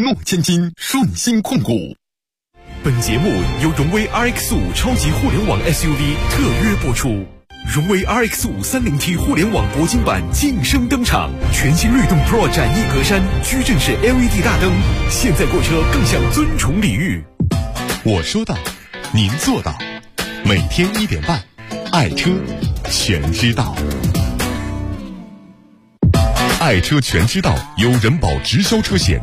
诺千金，顺鑫控股。本节目由荣威 RX5 超级互联网 SUV 特约播出。荣威 RX5 30T 互联网铂金版晋升登场，全新律动 Pro 展翼格栅，矩阵式 LED 大灯，现在购车更享尊崇礼遇。 我说到，您做到。每天1点半，爱车全知道。爱车全知道由人保直销车险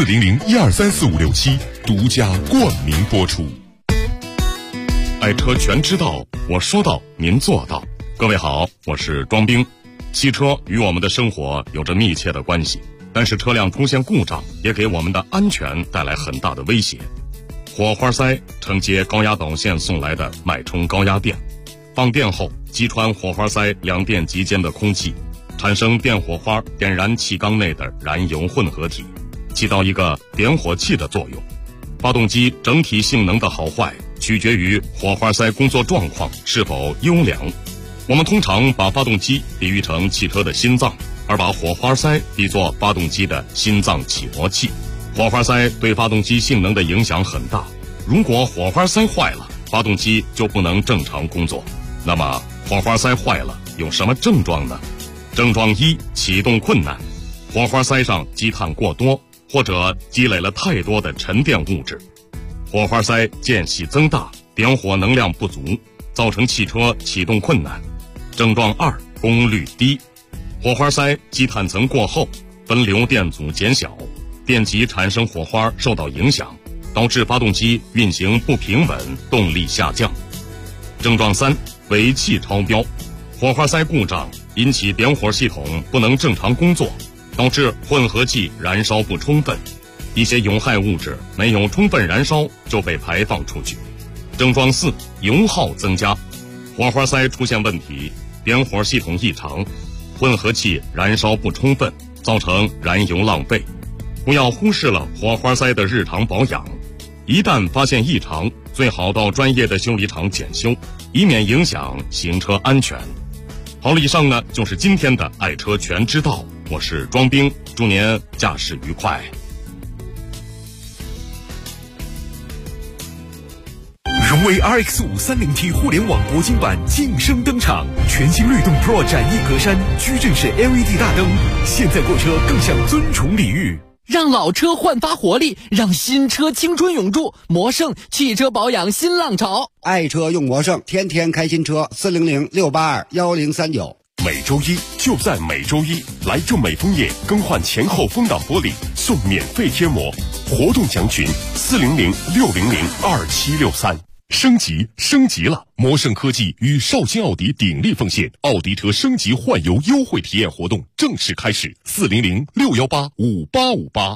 400123456独家冠名播出。爱车全知道，我说到，您做到。各位好，我是庄兵。汽车与我们的生活有着密切的关系，但是车辆出现故障也给我们的安全带来很大的威胁。火花塞承接高压导线送来的脉冲高压电，放电后击穿火花塞两电极间的空气，产生电火花，点燃气缸内的燃油混合体，起到一个点火器的作用。发动机整体性能的好坏取决于火花塞工作状况是否优良。我们通常把发动机比喻成汽车的心脏，而把火花塞比作发动机的心脏起搏器。火花塞对发动机性能的影响很大，如果火花塞坏了，发动机就不能正常工作。那么火花塞坏了有什么症状呢？症状一，启动困难，火花塞上积碳过多，或者积累了太多的沉淀物质，火花塞间隙增大，点火能量不足，造成汽车启动困难。症状二，功率低，火花塞积碳层过厚，分流电阻减小，电极产生火花受到影响，导致发动机运行不平稳，动力下降。症状三，尾气超标，火花塞故障引起点火系统不能正常工作，导致混合气燃烧不充分，一些有害物质没有充分燃烧就被排放出去。症状四，油耗增加，火花塞出现问题，点火系统异常，混合气燃烧不充分，造成燃油浪费。不要忽视了火花塞的日常保养，一旦发现异常，最好到专业的修理厂检修，以免影响行车安全。好了，以上呢就是今天的爱车全知道，我是庄兵，祝您驾驶愉快。 荣威 RX5 30T 互联网铂金版晋升登场，全新律动 Pro 展翼格栅，矩阵式 LED 大灯，现在购车更享尊崇礼遇。 让老车焕发活力，让新车青春永驻。魔胜汽车保养新浪潮， 爱车用魔胜，天天开新车。400-682-1039。 每周一就在每周一，来就美枫叶更换前后风挡玻璃送免费贴膜，活动详询400-600-2763。升级了！魔胜科技与绍兴奥迪鼎力奉献奥迪车升级换油优惠体验活动正式开始，400-618-5858。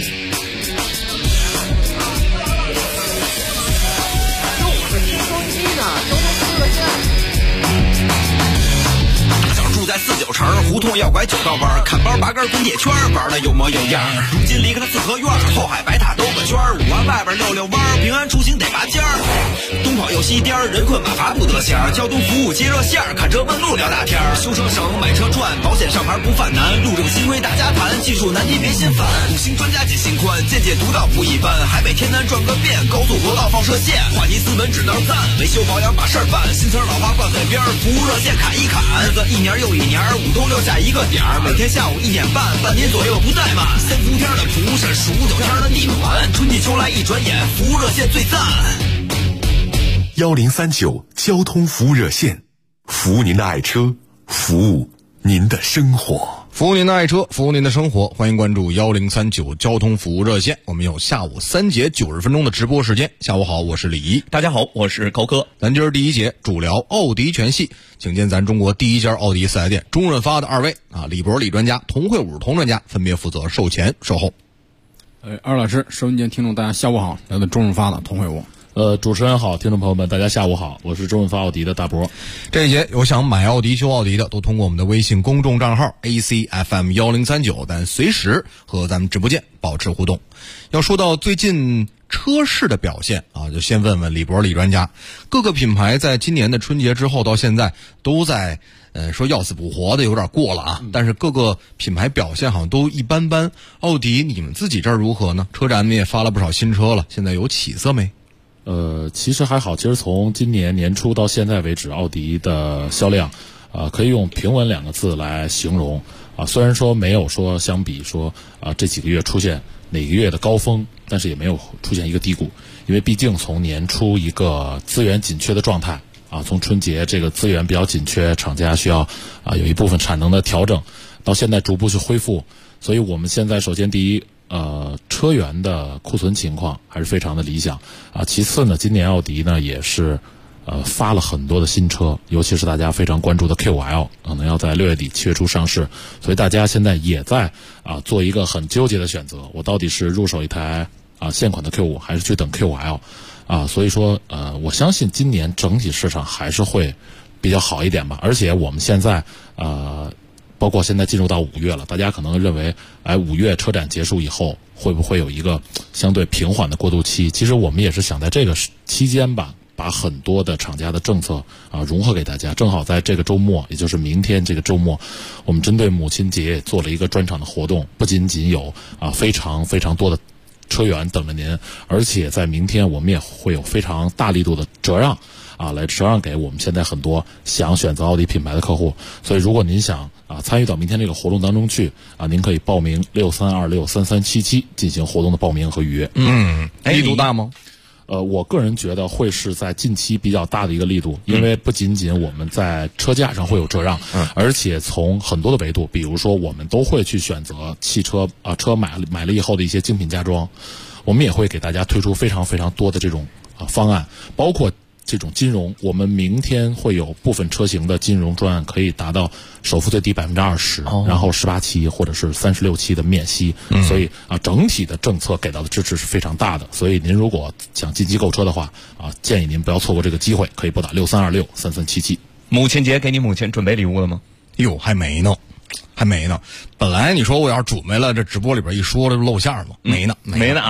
在49城胡同要拐9道弯，看包拔根滚铁圈，玩的有模有样。如今离开了四合院，后海白塔兜个圈，5环外边溜弯，平安出行得拔尖儿。东跑又西颠，人困马乏不得闲。交通服务接热线，看车问路聊大天。修车省，买车赚，保险上牌不犯难。路政新规大家谈，技术难题别心烦。5星专家解心宽，见解独到不一般。海北天南转个遍，高速国道放射线，话题斯文只能赞。维修保养把事儿办，新词老话挂嘴边，服务热线砍一砍。日子一年又一年，5通6下一个点儿，每天下午1点半，半年左右不怠慢。3伏天的蒲是数9天的逆转，春季秋来一转眼，服务热线最赞。 1039交通服务热线，服务您的爱车，服务您的生活。 服务您的爱车，服务您的生活，欢迎关注1039交通服务热线。我们有下午3节90分钟的直播时间。下午好，我是李怡。 大家好，我是高科。 咱今儿第一节主聊奥迪全系，请见咱中国第一家奥迪4S店中润发的2位李博李专家、童慧武童专家分别负责售前售后。 二老师，收音机听众大家下午好，来自中润发的童慧武。 主持人好，听众朋友们大家下午好，我是中润发奥迪的大博。 这一节有想买奥迪修奥迪的，都通过我们的微信公众账号 ACFM1039，但随时和咱们直播间保持互动。要说到最近车市的表现就先问问李博李专家，各个品牌在今年的春节之后到现在都在说要死不活的有点过了啊，但是各个品牌表现好像都一般般。奥迪你们自己这儿如何呢？车展也发了不少新车了，现在有起色没？ 其实还好，其实从今年年初到现在为止，奥迪的销量可以用平稳2个字来形容啊。虽然说没有说相比说这几个月出现哪个月的高峰，但是也没有出现一个低谷，因为毕竟从年初一个资源紧缺的状态啊，从春节这个资源比较紧缺，厂家需要有一部分产能的调整，到现在逐步去恢复，所以我们现在首先第一车源的库存情况还是非常的理想啊。其次呢，今年奥迪呢也是发了很多的新车，尤其是大家非常关注的 Q5L 可能要在6月底7月初上市，所以大家现在也在做一个很纠结的选择，我到底是入手一台现款的 Q5 还是去等 Q5L 所以说我相信今年整体市场还是会比较好一点吧。而且我们现在包括现在进入到5月了，大家可能认为5月车展结束以后会不会有一个相对平缓的过渡期，其实我们也是想在这个期间吧，把很多的厂家的政策融合给大家。正好在这个周末，也就是明天这个周末，我们针对母亲节做了一个专场的活动，不仅仅有非常非常多的车源等着您，而且在明天我们也会有非常大力度的折让来折让给我们现在很多想选择奥迪品牌的客户。所以如果您想参与到明天这个活动当中去您可以报名63263377进行活动的报名和预约。 力度大吗？ 我个人觉得会是在近期比较大的一个力度，因为不仅仅我们在车价上会有折让，而且从很多的维度，比如说我们都会去选择汽车车买了以后的一些精品家装，我们也会给大家推出非常非常多的这种方案，包括这种金融，我们明天会有部分车型的金融专案可以达到首付最低20%，然后18期或者是36期的免息，所以整体的政策给到的支持是非常大的。所以您如果想紧急购车的话建议您不要错过这个机会，可以拨打63263377。 母亲节给你母亲准备礼物了吗？ 哟，还没呢。本来你说我要是准备了，这直播里边一说了就露馅了。没呢。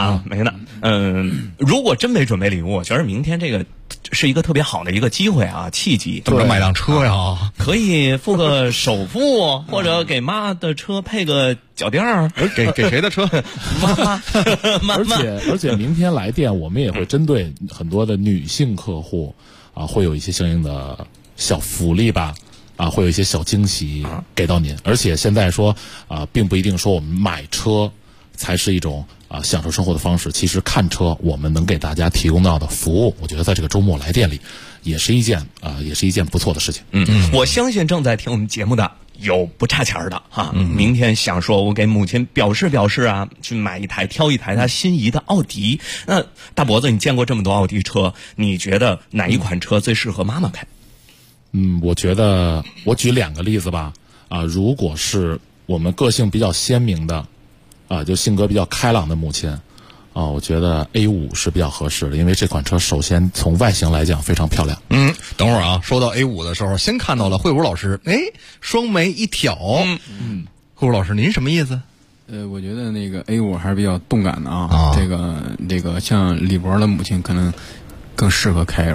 如果真没准备礼物，我觉得明天这个是一个特别好的一个机会契机。 怎么买辆车呀？ 可以付个首付，或者给妈的车配个脚垫儿。 给谁的车？ 妈。 而且明天来电，我们也会针对很多的女性客户会有一些相应的小福利吧。会有一些小惊喜给到您，而且现在说并不一定说我们买车才是一种享受生活的方式。其实看车，我们能给大家提供到的服务，我觉得在这个周末来店里也是一件不错的事情。 我相信正在听我们节目的有不差钱的明天想说我给母亲表示去买一台挑一台她心仪的奥迪。那大脖子，你见过这么多奥迪车，你觉得哪一款车最适合妈妈开？ 我觉得我举2个例子吧。如果是我们个性比较鲜明的，就性格比较开朗的母亲，我觉得 A5 是比较合适的，因为这款车首先从外形来讲非常漂亮。 等会儿说到 A5 的时候，先看到了慧武老师，双眉一挑。慧武老师，您什么意思？ 我觉得那个 A5 还是比较动感的这个像李博的母亲可能更适合开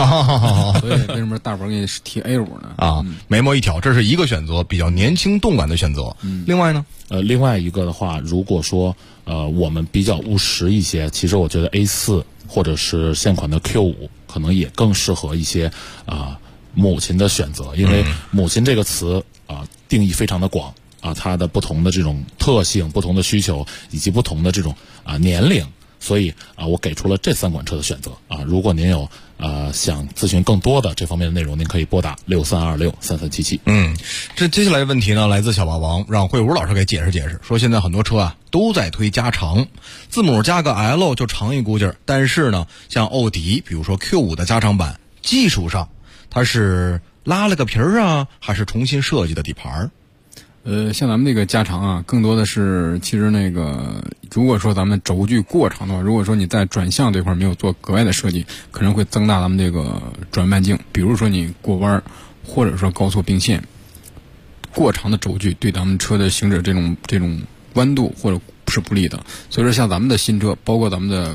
A5 所以为什么大伙儿给你提 A5 呢？ 眉毛一挑，这是一个选择，比较年轻动感的选择。另外呢， 另外一个的话，如果说我们比较务实一些，其实我觉得 A4 或者是现款的 Q5 可能也更适合一些母亲的选择，因为母亲这个词定义非常的广它的不同的这种特性、不同的需求以及不同的这种年龄。所以我给出了这3款车的选择如果您有想咨询更多的这方面的内容，您可以拨打63263377。 这接下来的问题呢，来自小霸王，让慧武老师给解释解释。说现在很多车都在推加长，字母加个 L 就长一股劲儿，但是呢，像奥迪，比如说 Q5 的加长版，技术上它是拉了个皮儿还是重新设计的底盘？ 像咱们这个加长更多的是其实那个，如果说咱们轴距过长的话，如果说你在转向这块没有做格外的设计，可能会增大咱们这个转半径。比如说你过弯，或者说高速并线，过长的轴距对咱们车的行驶这种弯度或者是不利的。所以说像咱们的新车，包括咱们的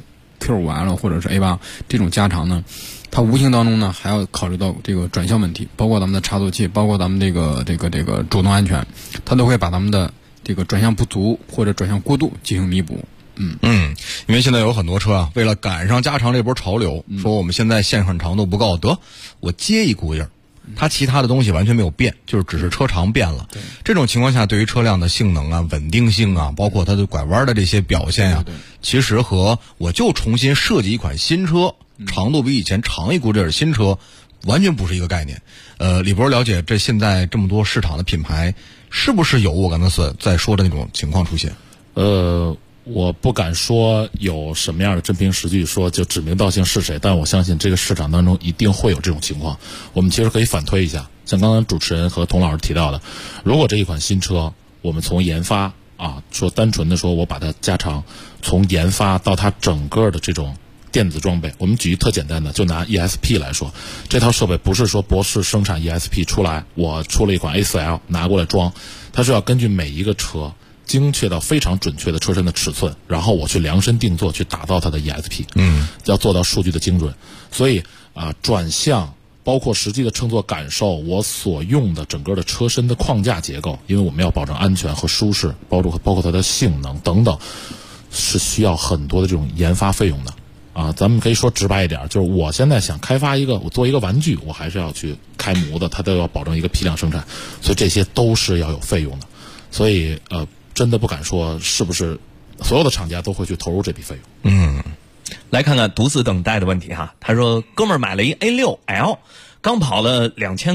Q5L 或者是 A8 这种加长呢，它无形当中呢还要考虑到这个转向问题，包括咱们的差速器，包括咱们这个主动安全，它都会把咱们的这个转向不足或者转向过度进行弥补。 因为现在有很多车啊，为了赶上加长这波潮流，说我们现在线宽长度不够，得我接一股劲儿，它其他的东西完全没有变，就是只是车长变了。这种情况下，对于车辆的性能啊、稳定性啊，包括它的拐弯的这些表现啊，其实和我就重新设计一款新车，长度比以前长一股劲儿的新车，完全不是一个概念。李博了解这现在这么多市场的品牌，是不是有我刚才在说的那种情况出现？ 我不敢说有什么样的真凭实据说就指名道姓是谁，但我相信这个市场当中一定会有这种情况。我们其实可以反推一下，像刚刚主持人和童老师提到的，如果这一款新车我们从研发说单纯的说我把它加长，从研发到它整个的这种电子装备，我们举一特简单的，就拿 ESP 来说，这套设备不是说博世生产 ESP 出来，我出了一款 A4L 拿过来装，它是要根据每一个车精确到非常准确的车身的尺寸，然后我去量身定做去打造它的 ESP， 要做到数据的精准。所以转向包括实际的乘坐感受，我所用的整个的车身的框架结构，因为我们要保证安全和舒适，包括它的性能等等，是需要很多的这种研发费用的。咱们可以说直白一点，就是我现在想开发我做一个玩具，我还是要去开模的，它都要保证一个批量生产，所以这些都是要有费用的。所以真的不敢说是不是所有的厂家都会去投入这笔费用。 来看看独自等待的问题哈。他说哥们儿买了一 A6L， 刚跑了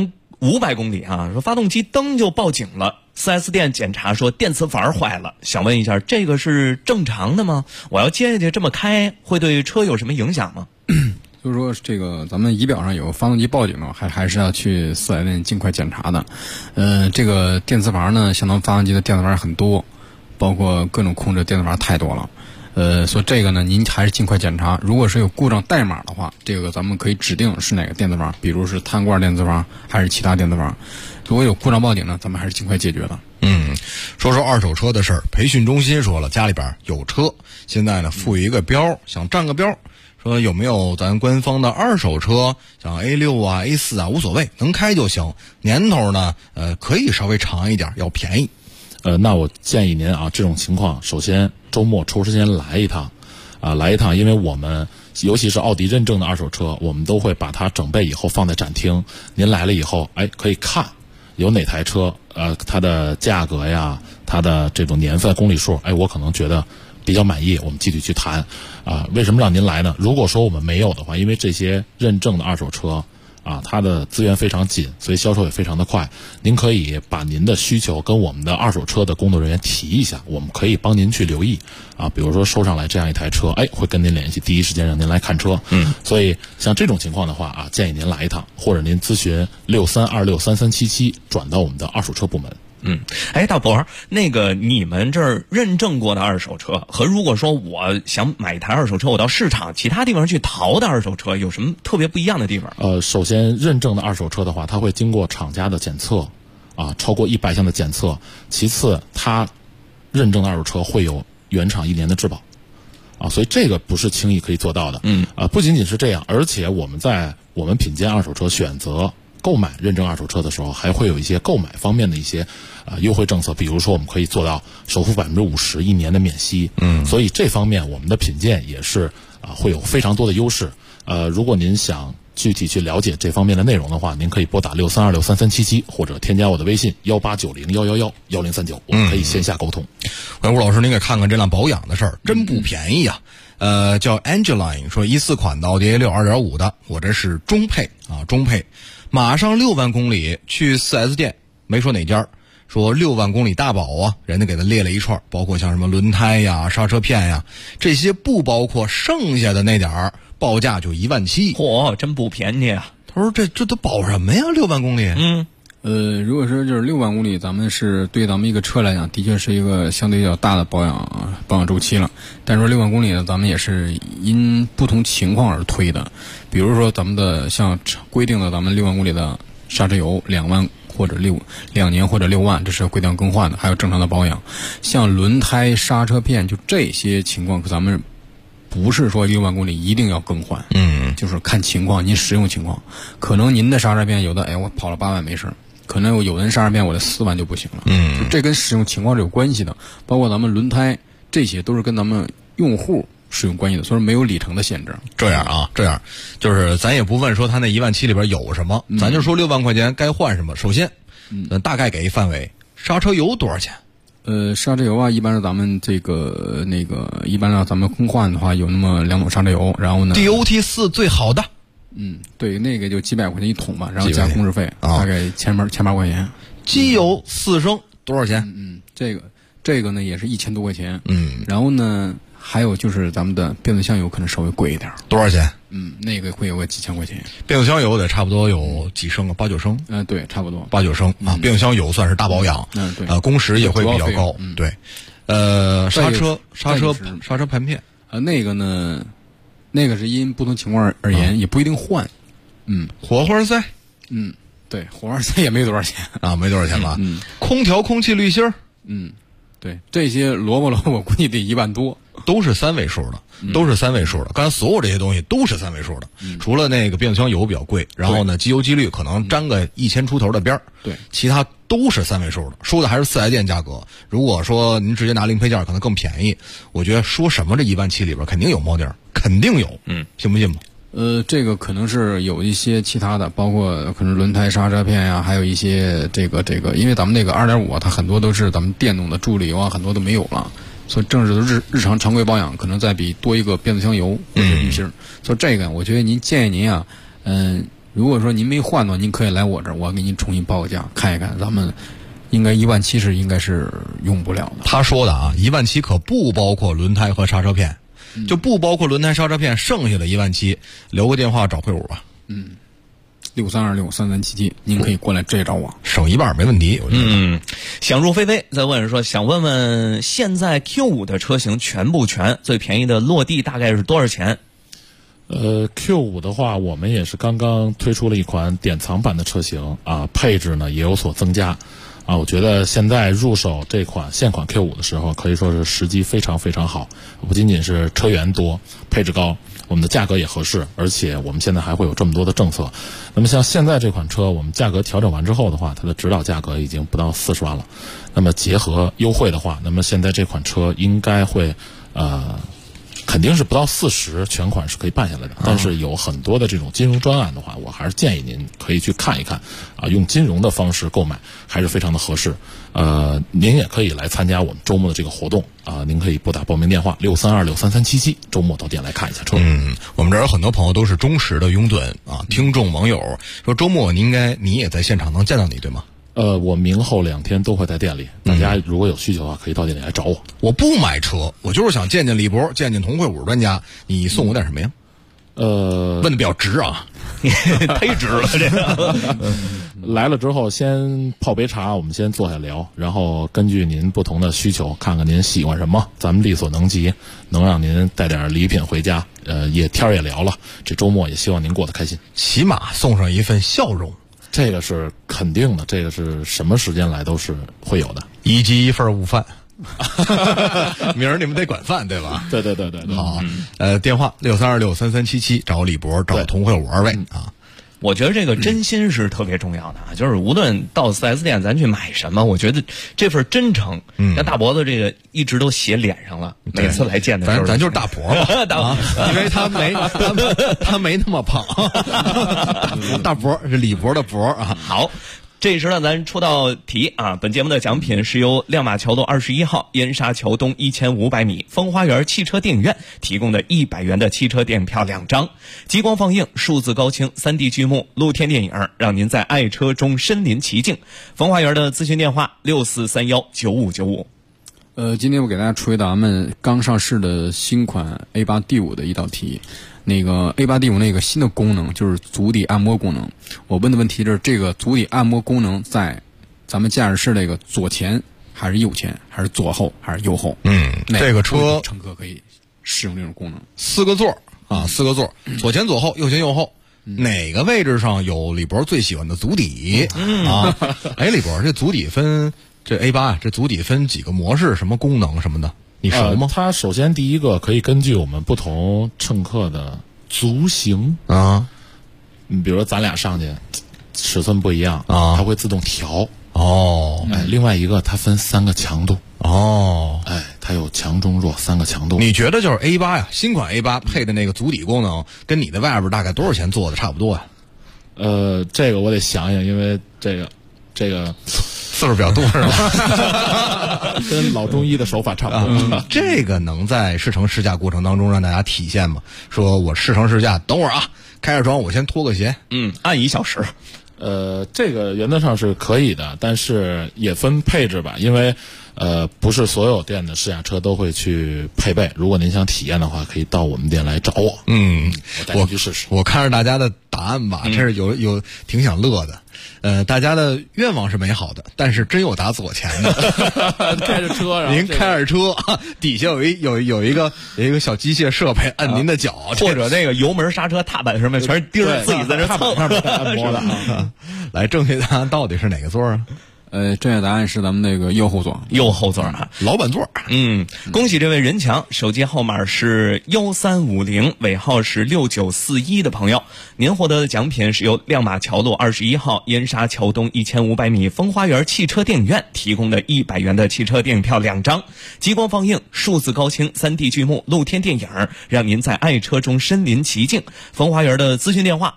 2500公里说发动机灯就报警了，4S 店检查说电磁阀坏了，想问一下这个是正常的吗？我要接下去这么开会对车有什么影响吗？ 就是说这个咱们仪表上有发动机报警呢，还是要去4S店尽快检查的。这个电磁阀呢，相当发动机的电磁阀很多，包括各种控制电磁阀太多了。所以这个呢，您还是尽快检查。如果是有故障代码的话，这个咱们可以指定是哪个电磁阀，比如是碳罐电磁阀还是其他电磁阀。如果有故障报警呢，咱们还是尽快解决的。 说说二手车的事儿。培训中心说了，家里边有车，现在呢附一个标，想占个标，说有没有咱官方的二手车，像 A6 啊 A4 啊无所谓，能开就行，年头呢可以稍微长一点，要便宜。 那我建议您这种情况首先周末抽时间来一趟，因为我们尤其是奥迪认证的二手车，我们都会把它整备以后放在展厅，您来了以后可以看有哪台车它的价格呀，它的这种年份公里数，我可能觉得比较满意，我们具体去谈。为什么让您来呢？如果说我们没有的话，因为这些认证的二手车它的资源非常紧，所以销售也非常的快。您可以把您的需求跟我们的二手车的工作人员提一下，我们可以帮您去留意比如说收上来这样一台车，会跟您联系，第一时间让您来看车。所以像这种情况的话建议您来一趟，或者您咨询63263377转到我们的二手车部门。 大伯，你们这儿认证过的二手车和如果说我想买一台二手车，我到市场其他地方去淘的二手车有什么特别不一样的地方？ 首先认证的二手车的话，它会经过厂家的检测超过100项的检测。其次，它认证的二手车会有原厂1年的质保所以这个不是轻易可以做到的。不仅仅是这样，而且我们品鉴二手车选择购买认证二手车的时候，还会有一些购买方面的一些优惠政策，比如说我们可以做到首付50%，1年的免息。所以这方面我们的品鉴也是会有非常多的优势。如果您想具体去了解这方面的内容的话，您可以拨打63263377，或者添加我的微信18901111039，我们可以线下沟通。 吴老师，您给看看这辆保养的事儿，真不便宜叫 Angeline 说14款的奥迪 A6 2.5 的，我这是中配中配，马上6万公里去 4S 店，没说哪家，说6万公里大保人家给他列了一串，包括像什么轮胎呀、刹车片呀，这些不包括剩下的那点儿，报价就17000。 嚯，真不便宜啊！ 他说这都保什么呀？6万公里？ 如果说就是6万公里，咱们是对咱们一个车来讲，的确是一个相对比较大的保养周期了。但是说6万公里呢，咱们也是因不同情况而推的。比如说咱们的像规定的咱们6万公里的刹车油2万或者2年或者6万，这是规定更换的，还有正常的保养。像轮胎、刹车片，就这些情况咱们不是说6万公里一定要更换，就是看情况，您使用情况，可能您的刹车片有的，我跑了8万没事，可能有人刹车片我的4万就不行了，就这跟使用情况是有关系的，包括咱们轮胎，这些都是跟咱们用户使用关系的，所以没有里程的限制。 这样就是咱也不问说他那1万7里边有什么，咱就说6万块钱该换什么。首先，大概给一范围，刹车油多少钱？ 刹车油啊，一般是咱们一般让咱们更换的话，有那么2种刹车油，然后呢 DOT4 最好的， 对，那个就几百块钱一桶吧，然后加工时费，大概千八块钱。 机油4升多少钱？ 这个呢也是1000多块钱。然后呢，还有就是咱们的变速箱油可能稍微贵一点。 多少钱？ 那个会有个几千块钱。 变速箱油得差不多有几升啊？8、9升？ 对，差不多 8、9升啊。变速箱油算是大保养， 对， 工时也会比较高。对，刹车盘片那个呢，那个是因不同情况而言，也不一定换。 火花塞， 对，火花塞也没多少钱啊，没多少钱吧？空调空气滤芯儿， 对，这些萝卜我估计得1万多， 都是3位数的，刚才所有这些东西都是3位数的，除了那个变速箱油比较贵，然后呢，机油机滤可能沾个1000出头的边儿， 对， 其他都是3位数的。说的还是4S店价格，如果说您直接拿零配件可能更便宜。我觉得说什么这1万7里边肯定有猫腻儿，肯定有，信不信吧？ 这个可能是有一些其他的，包括可能轮胎刹车片呀，还有一些这个，因为咱们那个2.5它很多都是咱们电动的助力油啊，很多都没有了，所以正式的日常常规保养可能再比多一个变速箱油或者滤芯。所以这个我觉得建议您啊，如果说您没换的话，您可以来我这儿，我给您重新报个价，看一看，咱们应该1万7应该是用不了的。他说的啊，1万7可不包括轮胎和刹车片。就不包括轮胎刹车片，剩下的1万7，留个电话找会武吧。63263377，您可以过来直接找我，省一半没问题。 想入非非在问说，想问问现在 Q5 的车型全不全？最便宜的落地大概是多少钱 ？Q5 的话，我们也是刚刚推出了一款典藏版的车型啊，配置呢也有所增加。我觉得现在入手这款现款 Q5 的时候，可以说是时机非常非常好。不仅仅是车源多、配置高，我们的价格也合适，而且我们现在还会有这么多的政策。那么像现在这款车，我们价格调整完之后的话，它的指导价格已经不到40万了。那么结合优惠的话，那么现在这款车应该会肯定是不到40，全款是可以办下来的。但是有很多的这种金融专案的话，我还是建议您可以去看一看啊，用金融的方式购买还是非常的合适。您也可以来参加我们周末的这个活动啊，您可以拨打报名电话63263377，周末到店来看一下车。 我们这儿有很多朋友都是忠实的拥趸啊，听众网友说周末你也在现场能见到你，对吗？ 我明后2天都会在店里，大家如果有需求的话，可以到店里来找我。 我不买车，我就是想见见李博，见见同会武专家。你送我点什么呀？问的比较直啊， 忒直了这个。 来了之后先泡杯茶，我们先坐下聊，然后根据您不同的需求，看看您喜欢什么，咱们力所能及，能让您带点礼品回家。天儿也聊了，这周末也希望您过得开心， 起码送上一份笑容。 这个是肯定的，这个是什么时间来都是会有的。 1鸡1份午饭，明儿你们得管饭对吧？ 对。 好，电话63263377，找李博，找同会武2位啊。 我觉得这个真心是特别重要的啊，就是无论到 4S 店咱去买什么，我觉得这份真诚，像大脖子这个一直都写脸上了，每次来见的时候， 咱就是大脖嘛，因为他没那么胖，大脖是李博的博啊。 好。这时呢，咱出道题啊！本节目的奖品是由亮马桥路21号燕莎桥东1500米风花园汽车电影院提供的100元的汽车电影票2张，极光放映、数字高清、3D 剧目、露天电影，让您在爱车中身临其境。风花园的咨询电话64319595。 今天我给大家出一道咱们刚上市的新款 A8D5 的一道题。那个 A8D5 那个新的功能就是足底按摩功能。我问的问题是这个足底按摩功能在咱们驾驶室那个左前还是右前还是左后还是右后？ 这个车乘客可以使用这种功能。 4个座啊，4个座，左前左后，右前右后。哪个位置上有李博最喜欢的足底啊？李博，这足底分这 A8 啊，这足底分几个模式，什么功能什么的？ 你熟吗？ 它首先第一个可以根据我们不同乘客的足型啊， 比如说咱俩上去尺寸不一样啊， 它会自动调。 哦， 另外一个它分3个强度。 哦， 它有强中弱3个强度。 你觉得就是 A8 呀，新款 A8 配的那个足底功能，跟你的外边大概多少钱做的差不多呀？ 这个我得想想，因为这个次数比较多是吧？ 跟老中医的手法差不多。 这个能在试乘试驾过程当中让大家体现吗？说我试乘试驾，等会儿啊，开着窗我先脱个鞋， 按1小时。 这个原则上是可以的，但是也分配置吧，因为不是所有店的试驾车都会去配备。如果您想体验的话，可以到我们店来找我。我带您去试试。 我看着大家的答案吧，这是有挺想乐的。大家的愿望是美好的，但是真有打死我钱的。 开着车， 您开着车，底下有一个小机械设备按您的脚， 或者那个油门、刹车、踏板什么全是钉儿，自己在这蹭。 按摩的。 来，正确答案到底是哪个座啊？ 正确答案是咱们那个右后座， 老板座。 恭喜这位任强，手机号码是1350，尾号是6941的朋友，您获得的奖品是由亮马桥路21号燕莎桥东1500米风花园汽车电影院提供的100元的汽车电影票2张，激光放映、数字高清、3D 剧目、露天电影，让您在爱车中身临其境。风花园的咨询电话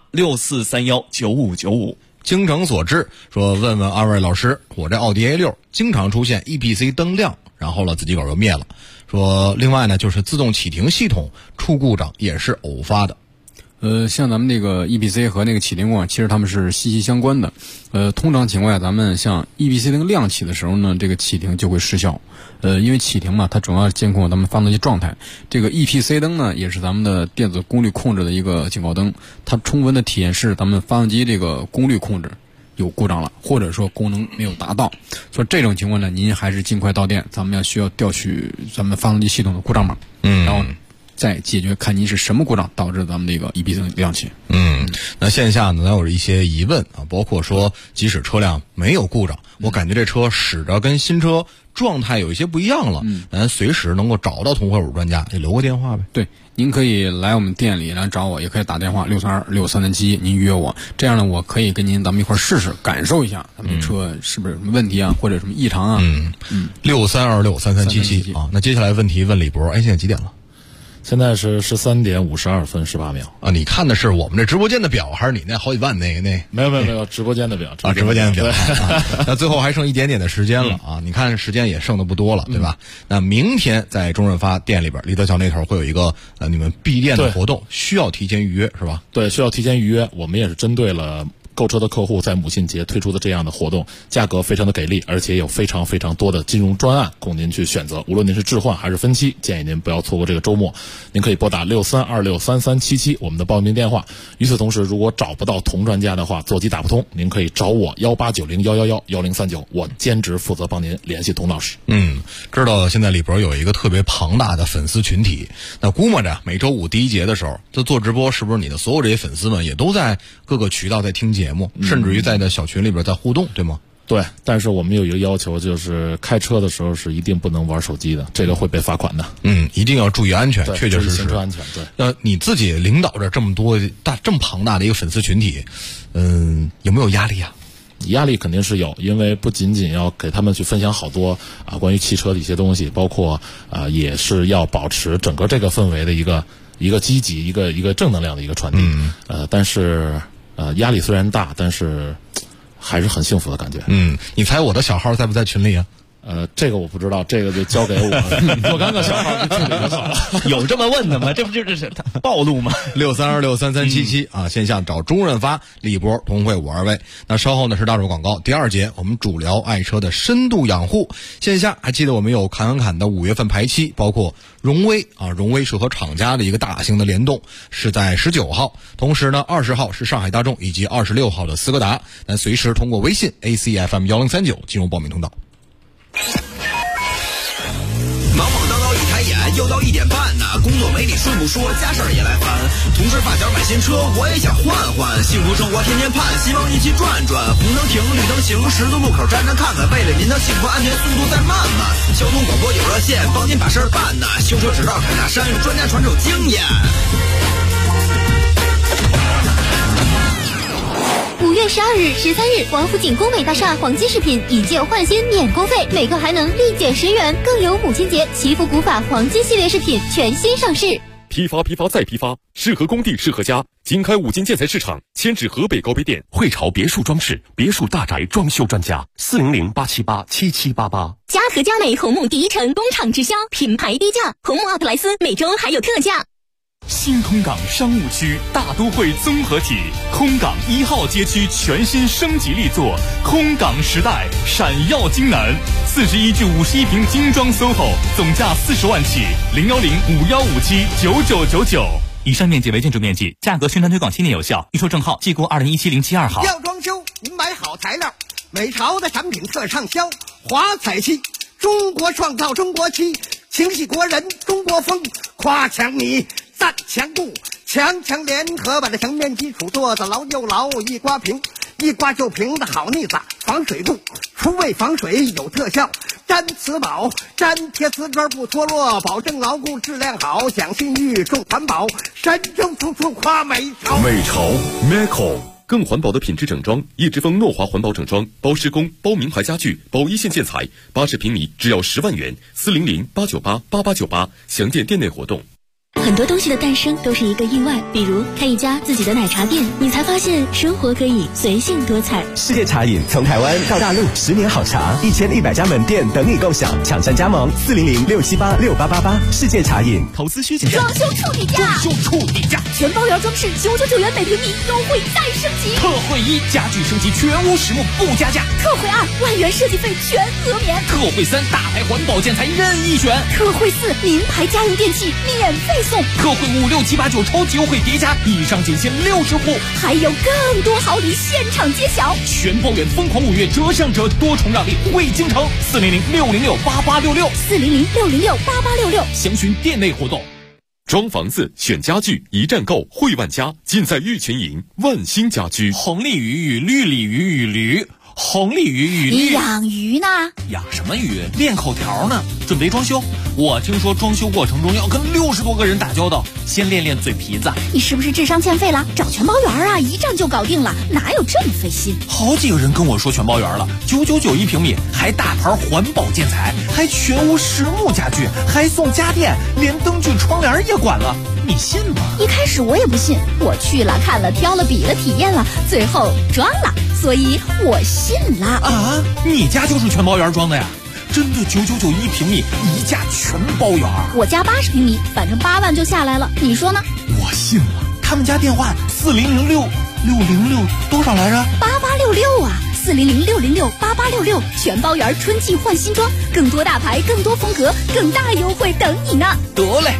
64319595。 京城所致说，问问二位老师，我这奥迪 A6 经常出现 EPC 灯亮，然后了自己个儿又灭了。说另外呢，就是自动启停系统出故障也是偶发的。 像咱们这个 EPC 和那个启停故障，其实它们是息息相关的。通常情况下，咱们像 EPC 灯亮起的时候呢，这个启停就会失效。因为启停嘛，它主要监控咱们发动机状态。这个 EPC 灯呢，也是咱们的电子功率控制的一个警告灯，它充分的体现是咱们发动机这个功率控制有故障了，或者说功能没有达到。所以这种情况呢，您还是尽快到店，咱们需要调取咱们发动机系统的故障码，然后再解决看您是什么故障导致咱们这个 EPC 灯亮起。 那线下呢，咱有一些疑问啊，包括说，即使车辆没有故障，我感觉这车使着跟新车状态有一些不一样了，咱随时能够找到同会五专家，你留个电话呗。 对，您可以来我们店里来找我，也可以打电话6326337，您约我，这样呢，我可以跟您咱们一块试试，感受一下咱们这车是不是有什么问题啊，或者什么异常啊。 63263377啊。那接下来问题问李博，现在几点了？ 现在是13点52分18秒啊！你看的是我们这直播间的表，还是你那好几万那？ 没有，直播间的表啊，直播间的表。那最后还剩一点点的时间了啊！你看时间也剩的不多了，对吧？那明天在中润发店里边，李德桥那头会有一个你们闭店的活动，需要提前预约是吧？ 对，需要提前预约。我们也是针对了购车的客户在母亲节推出的这样的活动，价格非常的给力，而且有非常非常多的金融专案供您去选择。无论您是置换还是分期，建议您不要错过这个周末。您可以拨打63263377我们的报名电话。与此同时，如果找不到同专家的话，座机打不通，您可以找我1890111039，我兼职负责帮您联系童老师。 知道现在里边有一个特别庞大的粉丝群体，那估摸着每周五第一节的时候，就做直播，是不是你的所有这些粉丝们也都在各个渠道在听节目，甚至于在小群里边在互动，对吗？ 对，但是我们有一个要求，就是开车的时候是一定不能玩手机的，这个会被罚款的。 一定要注意安全，确确实实。 行车安全，对。 你自己领导着这么庞大的一个粉丝群体，有没有压力啊？ 压力肯定是有，因为不仅仅要给他们去分享好多关于汽车的一些东西，包括也是要保持整个这个氛围的一个积极、一个正能量的一个传递。但是压力虽然大，但是还是很幸福的感觉。 你猜我的小号在不在群里啊？ 这个我不知道，这个就交给我。若干个小号去处理就好了。 有这么问的吗？这不就是暴露吗 ？63263377啊，线下找中润发、李博、同会52位。那稍后呢是大众广告，第二节我们主聊爱车的深度养护。线下还记得我们有侃的5月份排期，包括荣威啊，荣威是和厂家的一个大型的联动，是在19号。同时呢，20号是上海大众以及26号的斯柯达。那随时通过微信 ACFM1039进入报名通道。 忙忙叨叨一抬眼， 又到1点半呢，工作没你顺不说，家事儿也来烦。同事发小买新车，我也想换换，幸福生活天天盼，希望一起转转。红灯停，绿灯行，十字路口站站看看，为了您的幸福安全，速度再慢慢。交通广播有热线，帮您把事儿办呐。修车只绕坎大山，专家传授经验。 5月12日、13日，王府井工美大厦黄金饰品以旧换新免工费，每个还能立减10元，更有母亲节祈福古法黄金系列饰品全新上市。 批发再批发，适合工地适合家。经开五金建材市场，迁至河北高碑店。 汇潮别墅装饰，别墅大宅装修专家，400-878-7788。 嘉禾佳美红木第一城工厂直销，品牌低价，红木奥特莱斯每周还有特价。 新空港商务区大都会综合体，空港1号街区全新升级力作，空港时代闪耀京南，41具51平精装 SOHO， 总价40万起，010-5157-9999。以上面积为建筑面积，价格宣传推广7年有效，预售证号即估2017-07-2号。 要装修，您买好材料，美潮的产品特畅销，华彩漆，中国创造中国漆，情系国人中国风，夸墙米。赞墙布，强联合把这墙面基础做得牢又牢，一刮平，一刮就平的好腻子，防水布，除味防水有特效，粘瓷宝，粘贴瓷砖不脱落，保证牢固质量好，讲信誉重环保，神州处处夸美潮。 美潮 Meco 更环保的品质整装，叶之峰诺华环保整装，包施工，包名牌家具，包一线建材，80平米只要10万元，400-898-8898，详见店内活动。 很多东西的诞生都是一个意外，比如开一家自己的奶茶店，你才发现生活可以随性多彩。 世界茶饮从台湾到大陆，10年好茶，1100家门店等你共享，抢占加盟400-678-6888。世界茶饮。 投资需求。 装修处底价，全包圆装饰999元每平米，优惠再升级。 特惠1，家具升级全屋实木不加价。 特惠2，万元设计费全额免。 特惠3，大牌环保建材任意选。 特惠4，名牌家用电器免费送。 特惠5、6、7、8、9超级优惠叠加，以上仅限60户， 还有更多好礼现场揭晓。 全包圆疯狂5月折上折，多重让利惠京城，400-606-8866，400-606-8866，详询店内活动。 装房子选家具一站购，汇万家尽在玉泉营万兴家居。 红鲤鱼与绿鲤鱼与驴，红鲤鱼与绿。 你养鱼呢？ 养什么鱼？练口条呢。准备装修，我听说装修过程中要跟60多个人打交道，先练练嘴皮子。 你是不是智商欠费了？找全包圆啊，一站就搞定了，哪有这么费心？ 好几个人跟我说全包圆了，999平米，还大牌环保建材，还全屋实木家具，还送家电，连灯具窗帘也管了，你信吗？ 一开始我也不信，我去了看了挑了比了体验了，最后装了，所以我信了。 啊，你家就是全包圆装的呀？真的9991平米，一价全包圆。 我家80平米，反正8万就下来了，你说呢？ 我信了。他们家电话4006606多少来着 ？8866啊，400668866，全包圆春季换新装，更多大牌，更多风格，更大优惠等你呢。 得嘞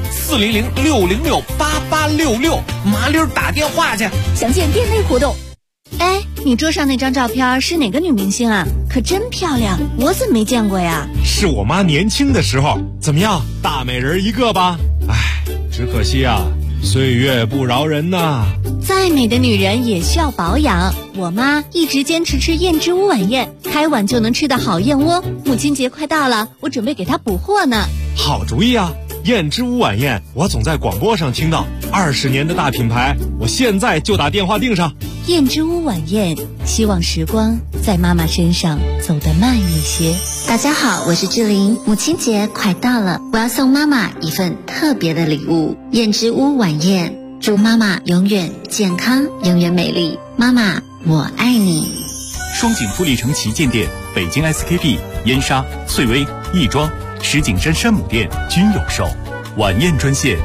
，400668866，麻溜打电话去。 详见店内活动。哎，你桌上那张照片是哪个女明星啊？可真漂亮，我怎么没见过呀？ 是我妈年轻的时候。怎么样，大美人一个吧？哎，只可惜啊，岁月不饶人呐。 再美的女人也需要保养，我妈一直坚持吃燕之屋晚宴，开碗就能吃的好燕窝。母亲节快到了，我准备给她补货呢。 好主意啊！燕之屋晚宴，我总在广播上听到，20年的大品牌，我现在就打电话订上。 燕之屋晚宴，希望时光在妈妈身上走得慢一些。大家好，我是志玲，母亲节快到了，我要送妈妈一份特别的礼物——燕之屋晚宴，祝妈妈永远健康，永远美丽。妈妈，我爱你。 双井富力城旗舰店、北京 SKP、燕莎、翠微、亦庄、石景山山姆店均有售。晚宴专线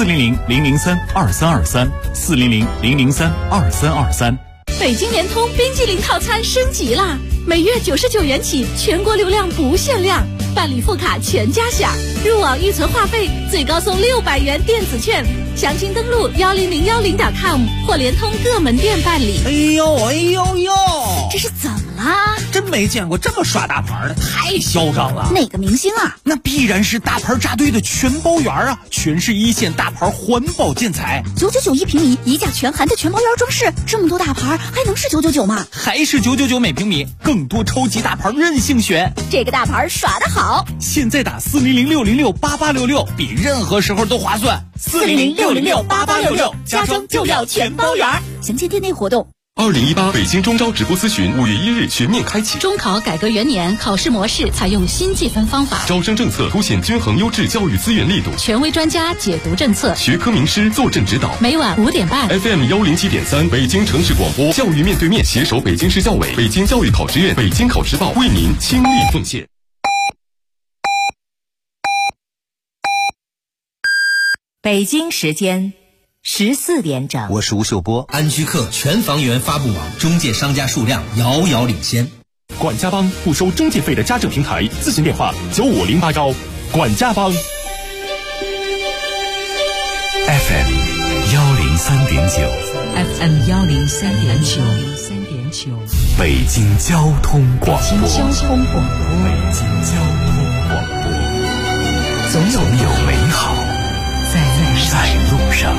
400-003-2323，400-003-2323。 北京联通冰激凌套餐升级啦，每月99元起，全国流量不限量，办理副卡全家享，入网预存话费最高送600元电子券，详情登录10010.com或联通各门店办理。 哎呦， 这是怎么啦？ 真没见过这么耍大牌的，太嚣张了。 哪个明星啊？ 那必然是大牌扎堆的全包园啊，全是一线大牌环保建材 ，999一平米，一价全含的全包园装饰，这么多大牌还能是999吗？ 还是999每平米，更多超级大牌任性选。 这个大牌耍得好， 现在打400-606-8866，比任何时候都划算。 400-606-8866，家装就要全包园。详见店内活动。 2018北京中招直播咨询5月1日全面开启。 中考改革元年，考试模式采用新计分方法， 招生政策凸显均衡优质教育资源力度， 权威专家解读政策， 学科名师坐镇指导。 每晚5点半 FM 107.3北京城市广播教育面对面携手北京市教委、北京教育考试院、北京考试报为您倾力奉献。 北京时间14点整， 我是吴秀波。 安居客全房源发布网中介商家数量遥遥领先。 管家帮不收中介费的家政平台，咨询电话95081。管家帮 FM 103.9 FM 103.9， 北京交通广播， 北京交通广播， 北京交通广播，总有美好在路上。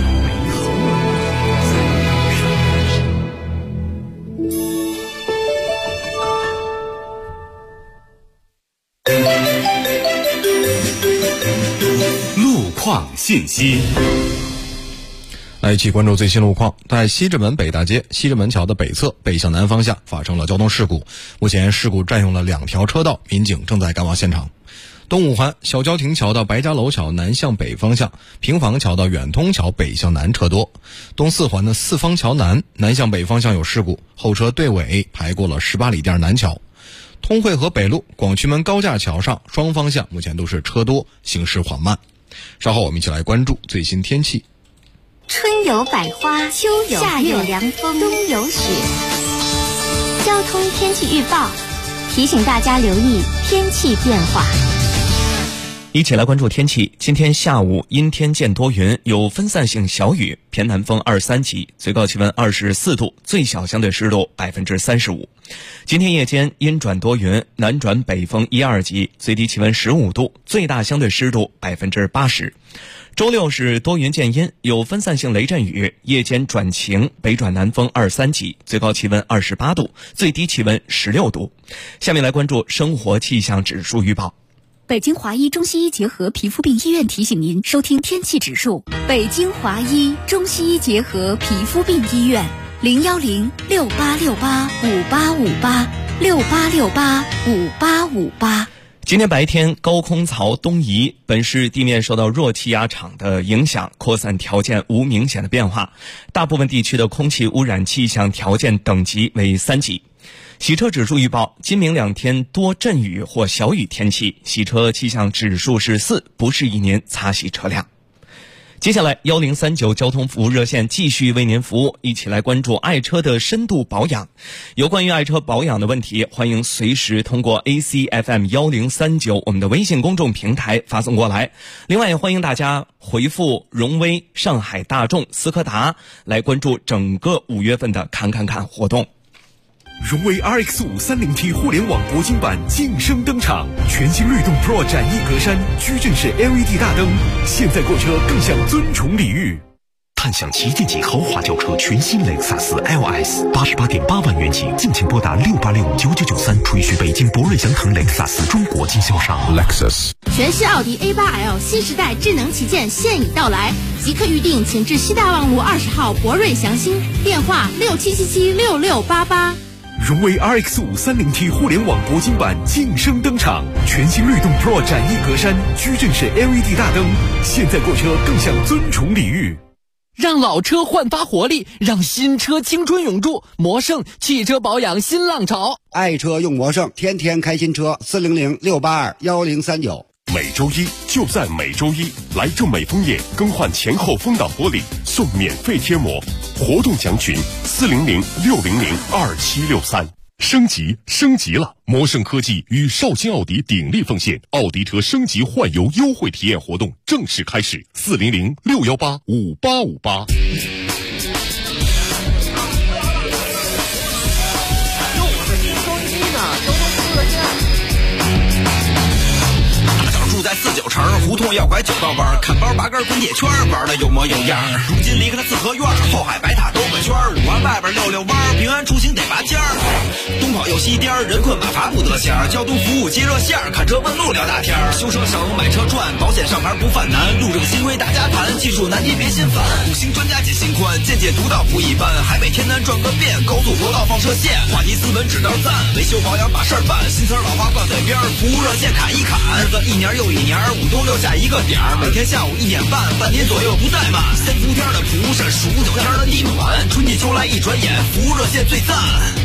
路况信息， 来一起关注最新路况。在西直门北大街西直门桥的北侧北向南方向发生了交通事故，目前事故占用了2条车道，民警正在赶往现场。东五环小郊亭桥到白家楼桥南向北方向，平房桥到远通桥北向南车多。东四环的四方桥南向北方向有事故，后车队尾排过了18里店南桥。通惠河北路广渠门高架桥上双方向目前都是车多，行驶缓慢。稍后我们一起来关注最新天气。 春有百花，秋有夏有凉风，冬有雪。交通天气预报提醒大家留意天气变化。 一起来关注天气。今天下午阴天见多云，有分散性小雨，偏南风2、3级，最高气温24度，最小相对湿度35%。今天夜间阴转多云，南转北风1、2级，最低气温15度，最大相对湿度80%。周六是多云见阴，有分散性雷阵雨，夜间转晴，北转南风2、3级，最高气温28度，最低气温16度。下面来关注生活气象指数预报。 北京华医中西医结合皮肤病医院提醒您收听天气指数。北京华医中西医结合皮肤病医院，010-6868-5858，6868-5858。 今天白天高空槽东移，本市地面受到弱气压场的影响，扩散条件无明显的变化，大部分地区的空气污染气象条件等级为3级。洗车指数预报，今明2天多阵雨或小雨天气，洗车气象指数是4，不适宜您擦洗车辆。接下来1039交通服务热线继续为您服务，一起来关注爱车的深度保养。有关于爱车保养的问题，欢迎随时通过 ACFM 1039我们的微信公众平台发送过来。另外也欢迎大家回复荣威、上海大众、斯柯达来关注整个5月份的看活动。 荣威 RX5 30T 互联网铂金版晋升登场，全新律动 Pro 展翼格栅，矩阵式 LED 大灯，现在购车更享尊崇礼遇。 探享旗舰级豪华轿车全新雷克萨斯 LS，88.8万元起，敬请拨打68659993，垂询北京博瑞祥腾雷克萨斯中国经销商。Lexus 全新奥迪 A8L 新时代智能旗舰现已到来，即刻预定，请至西大望路20号博瑞祥兴，电话67776688。 荣威 RX5 30T 互联网铂金版晋升登场，全新律动 Pro 展翼格栅，矩阵式 LED 大灯，现在购车更享尊崇礼遇。 让老车焕发活力，让新车青春永驻。魔盛汽车保养新浪潮， 爱车用魔盛，天天开新车，400-682-1039。 每周一就在每周一，来正美枫叶更换前后风挡玻璃，送免费贴膜。活动详询400-600-2763。升级了！魔盛科技与绍兴奥迪鼎力奉献，奥迪车升级换油优惠体验活动正式开始，400-618-5858。 城，胡同要拐九道弯，看包拔根滚铁圈，玩的有模有样。如今离开了四合院，后海白塔兜个圈，五环外边溜溜弯，平安出行得拔尖儿。东跑右西颠，人困马乏不得闲，交通服务接热线，看车问路聊大天。修车省，买车赚，保险上牌不犯难，路这个新规大家谈，技术难题别心烦。五星专家解心宽，见解独到不一般，海北天南转个遍，高速国道放车线，话题斯文指导赞，维修保养把事儿办，新词老话挂嘴边，服务热线砍一砍，日子一年又一年，五都六下一个点儿，每天下午1点半，半年左右不怠慢。三伏天的蒲扇，数9天的地暖，春季秋来一转眼，服务热线最赞。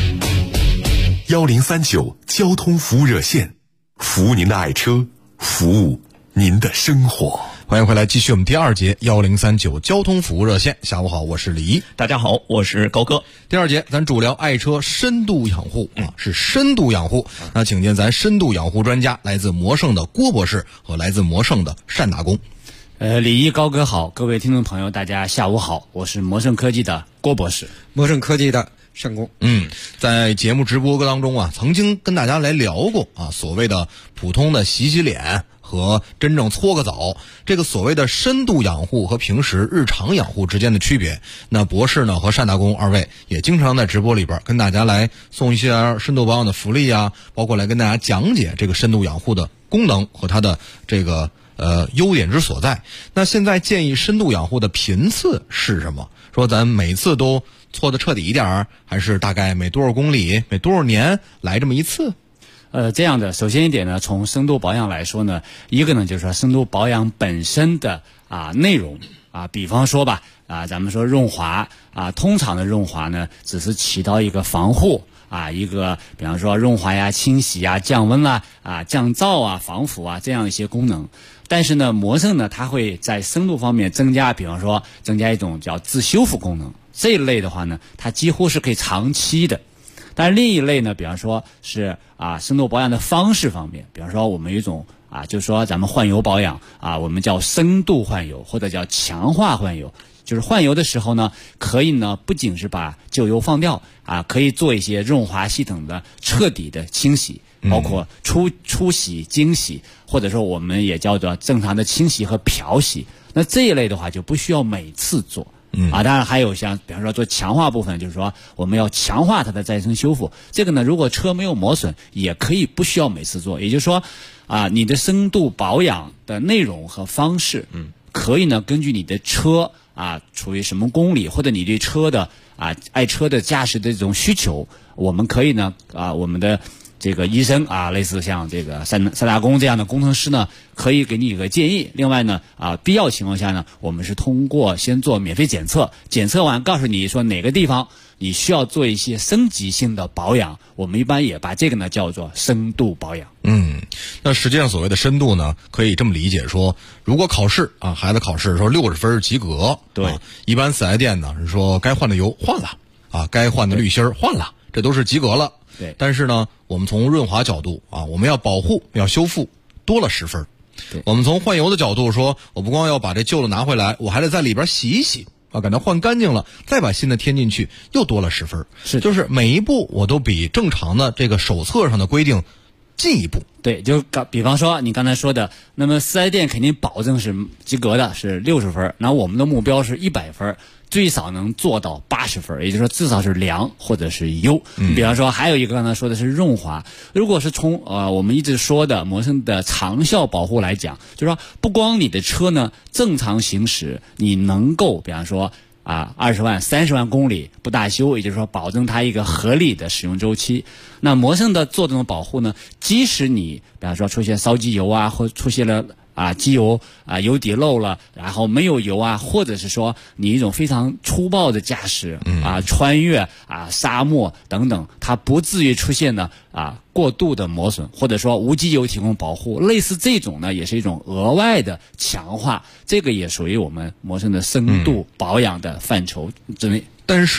1039交通服务热线，服务您的爱车，服务您的生活。 欢迎回来，继续我们第二节1039交通服务热线。下午好，我是李一。 大家好，我是高哥。 第二节咱主聊爱车深度养护是深度养护。那请见咱深度养护专家，来自魔盛的郭博士和来自魔盛的单大工。 李一高哥好，各位听众朋友大家下午好，我是魔盛科技的郭博士。 魔盛科技的单工。 在节目直播当中曾经跟大家来聊过所谓的普通的洗脸和真正搓个澡，这个所谓的深度养护和平时日常养护之间的区别。那博士呢和单大工二位也经常在直播里边跟大家来送一些深度保养的福利包括来跟大家讲解这个深度养护的功能和它的这个优点之所在。那现在建议深度养护的频次是什么？说咱每次都搓得彻底一点，还是大概每多少公里每多少年来这么一次？ 这样的，首先一点呢，从深度保养来说呢，一个呢就是说深度保养本身的内容比方说吧咱们说润滑通常的润滑呢只是起到一个防护一个比方说润滑呀、清洗呀、降温啦降噪防腐这样一些功能。但是呢，魔盛呢它会在深度方面增加，比方说增加一种叫自修复功能，这一类的话呢，它几乎是可以长期的。但是另一类呢，比方说是深度保养的方式方面，比方说我们有一种就是说咱们换油保养我们叫深度换油或者叫强化换油。就是换油的时候呢，可以呢不仅是把旧油放掉可以做一些润滑系统的彻底的清洗，包括初洗、精洗，或者说我们也叫做正常的清洗和漂洗。那这一类的话就不需要每次做。当然还有像比方说做强化部分，就是说我们要强化它的再生修复。这个呢，如果车没有磨损，也可以不需要每次做。也就是说你的深度保养的内容和方式，可以呢根据你的车处于什么公里，或者你对车的爱车的驾驶的这种需求，我们可以呢我们的这个医生类似像这个单大工这样的工程师呢，可以给你一个建议。另外呢必要情况下呢，我们是通过先做免费检测，检测完告诉你说哪个地方你需要做一些升级性的保养，我们一般也把这个呢叫做深度保养。 那实际上所谓的深度呢，可以这么理解说，如果考试孩子考试说60分及格， 对， 一般4S店呢是说该换的油换了该换的滤芯换了，这都是及格了。 对， 但是呢，我们从润滑角度我们要保护要修复，多了10分。我们从换油的角度说，我不光要把这旧的拿回来，我还得在里边洗一洗给它换干净了，再把新的添进去，又多了10分。就是每一步我都比正常的这个手册上的规定进一步。 对，就比方说你刚才说的，那么4S店肯定保证是及格的，是60分，然后我们的目标是100分，最少能做到80分，也就是说至少是良或者是优。比方说还有一个刚才说的是润滑，如果是从我们一直说的魔盛的长效保护来讲，就是说不光你的车呢正常行驶，你能够比方说20万、30万公里不大修，也就是说保证它一个合理的使用周期。那魔盛的做这种保护呢，即使你比方说出现烧机油或出现了机油油底漏了，然后没有油或者是说你一种非常粗暴的驾驶穿越沙漠等等，它不至于出现呢过度的磨损，或者说无机油提供保护，类似这种呢也是一种额外的强化，这个也属于我们魔盛的深度保养的范畴之内。 但是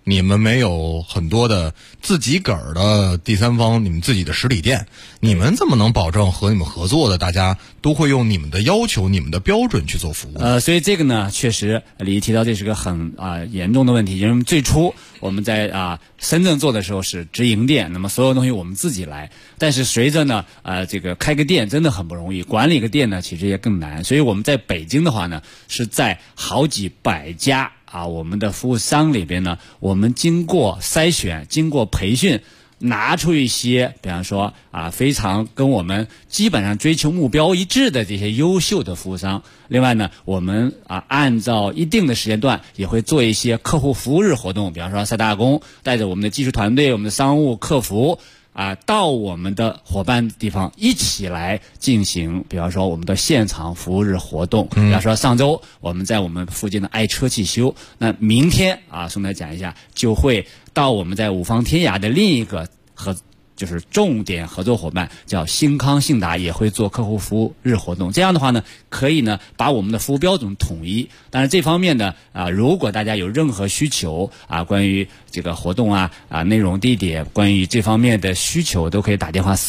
你们没有很多的自己个儿的第三方，你们自己的实体店，你们怎么能保证和你们合作的大家都会用你们的要求、你们的标准去做服务？ 所以这个呢，确实李毅提到这是个很严重的问题，因为最初我们在深圳做的时候是直营店，那么所有东西我们自己来，但是随着呢这个开个店真的很不容易，管理个店呢其实也更难，所以我们在北京的话呢，是在好几百家我们的服务商里边呢，我们经过筛选、经过培训，拿出一些，比方说非常跟我们基本上追求目标一致的这些优秀的服务商。另外呢，我们按照一定的时间段也会做一些客户服务日活动，比方说赛大工带着我们的技术团队、我们的商务客服到我们的伙伴地方一起来进行，比方说我们的现场服务日活动。比方说上周我们在我们附近的爱车汽修，那明天顺带讲一下，就会到我们在五方天涯的另一个就是重点合作伙伴叫新康信达，也会做客户服务日活动。这样的话呢，可以呢把我们的服务标准统一。当然这方面呢如果大家有任何需求关于这个活动内容地点，关于这方面的需求，都可以打电话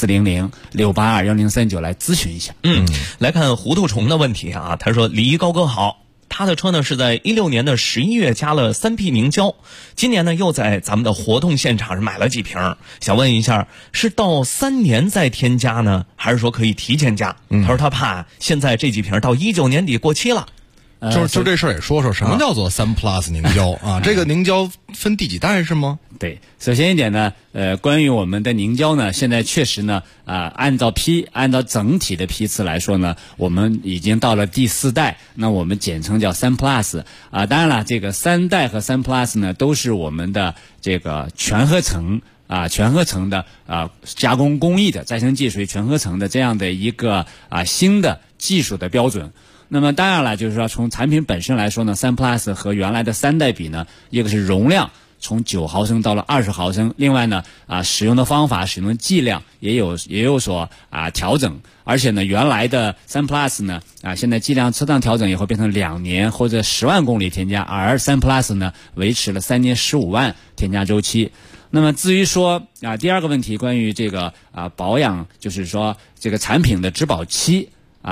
400-682-1039来咨询一下。 来看糊涂虫的问题他说：李一高哥好。他的车呢是在16年的11月加了3P 凝胶，今年呢又在咱们的活动现场买了几瓶，想问一下是到3年再添加呢，还是说可以提前加？他说他怕现在这几瓶到19年底过期了。 就这事儿也说说什么叫做3+ 凝胶这个凝胶分第几代是吗？ 对，首先一点呢，关于我们的凝胶呢，现在确实呢，按照整体的批次来说呢，我们已经到了第4代，那我们简称叫3+。当然了，这个3代和3+ 呢，都是我们的这个全合成的加工工艺的再生技术全合成的这样的一个新的技术的标准。那么当然了，就是说从产品本身来说呢，3+ 和原来的3代比呢，一个是容量从9毫升到了20毫升，另外呢使用的方法、使用的剂量也有所调整，而且呢原来的3+ 呢现在剂量适当调整以后变成2年或者10万公里添加，而3+ 呢维持了3年15万添加周期。那么至于说第二个问题，关于这个保养，就是说这个产品的质保期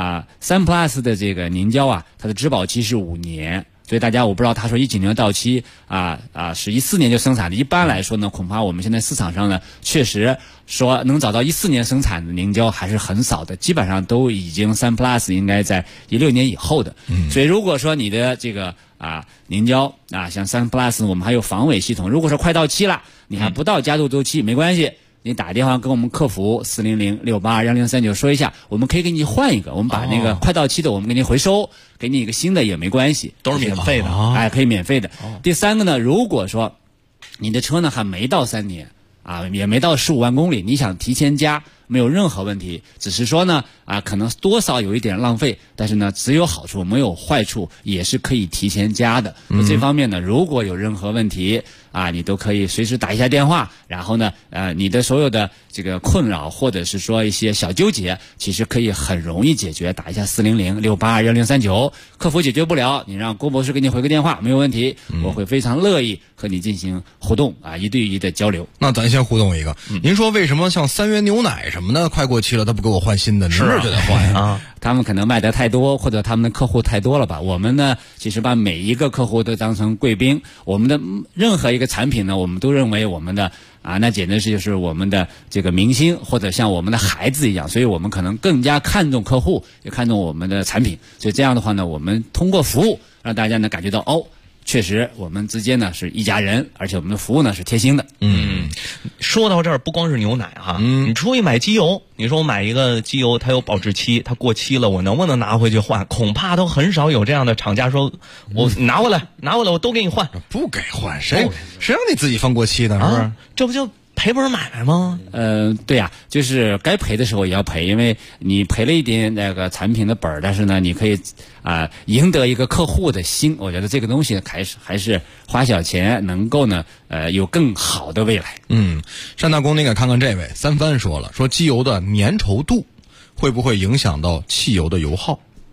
3+ 的这个凝胶它的质保期是5年。所以大家我不知道他说19年到期是14年就生产的，一般来说呢，恐怕我们现在市场上呢，确实说能找到14年生产的凝胶还是很少的，基本上都已经3+ 应该在16年以后的。所以如果说你的这个凝胶像3+ 我们还有防伪系统，如果说快到期了，你还不到加注周期，没关系，你打电话跟我们客服400-682-1039说一下，我们可以给你换一个，我们把那个快到期的我们给你回收，给你一个新的也没关系， 都是免费的可以免费的。第三个呢，如果说你的车呢还没到3年也没到15万公里，你想提前加没有任何问题，只是说呢可能多少有一点浪费，但是呢只有好处没有坏处，也是可以提前加的。这方面呢，如果有任何问题你都可以随时打一下电话，然后呢你的所有的这个困扰或者是说一些小纠结，其实可以很容易解决，打一下400-682-1039，客服解决不了，你让郭博士给你回个电话没有问题，我会非常乐意和你进行互动一对一的交流。 那咱先互动一个，您说为什么像3元牛奶什么的快过期了他不给我换新的，明儿就得换他们可能卖得太多，或者他们的客户太多了吧。我们呢其实把每一个客户都当成贵宾，我们的任何一个产品呢，我们都认为我们的那简直是就是我们的这个明星，或者像我们的孩子一样，所以我们可能更加看重客户，也看重我们的产品。所以这样的话呢，我们通过服务让大家呢感觉到确实我们之间呢是一家人，而且我们的服务呢是贴心的。 说到这儿，不光是牛奶你出去买机油，你说我买一个机油它有保质期，它过期了我能不能拿回去换？恐怕都很少有这样的厂家说我拿回来我都给你换。 不给换，谁让你自己放过期的是不是？ 这不就赔本买卖吗？ 对呀，就是该赔的时候也要赔，因为你赔了一点那个产品的本，但是呢，你可以赢得一个客户的心。我觉得这个东西还是花小钱能够呢有更好的未来。 单大公，你给看看这位三番说了，说机油的粘稠度会不会影响到汽油的油耗？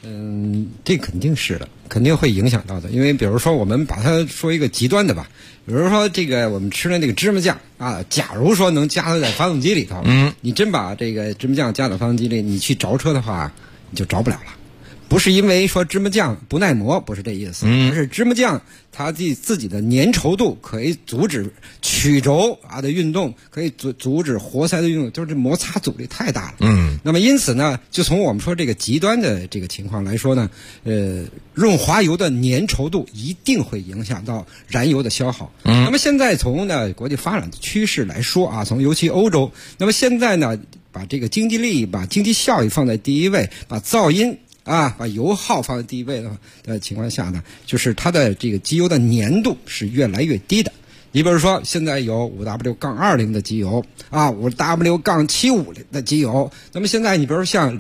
这肯定是的，肯定会影响到的。因为比如说我们把它说一个极端的吧，比如说这个我们吃的那个芝麻酱啊，假如说能加在发动机里头，你真把这个芝麻酱加到发动机里，你去着车的话，你就着不了了。不是因为说芝麻酱不耐磨，不是这意思，而是芝麻酱它自己的粘稠度可以阻止曲轴的运动，可以阻止活塞的运动，就是摩擦阻力太大了。那么因此呢，就从我们说这个极端的这个情况来说呢，润滑油的粘稠度一定会影响到燃油的消耗。那么现在从呢国际发展的趋势来说啊，从尤其欧洲，那么现在呢把这个经济利益、把经济效益放在第一位，把噪音把油耗放在第一位的情况下呢，就是它的这个机油的粘度是越来越低的。你比如说，现在有 5W-20 的机油5W-75 的机油，那么现在你比如说像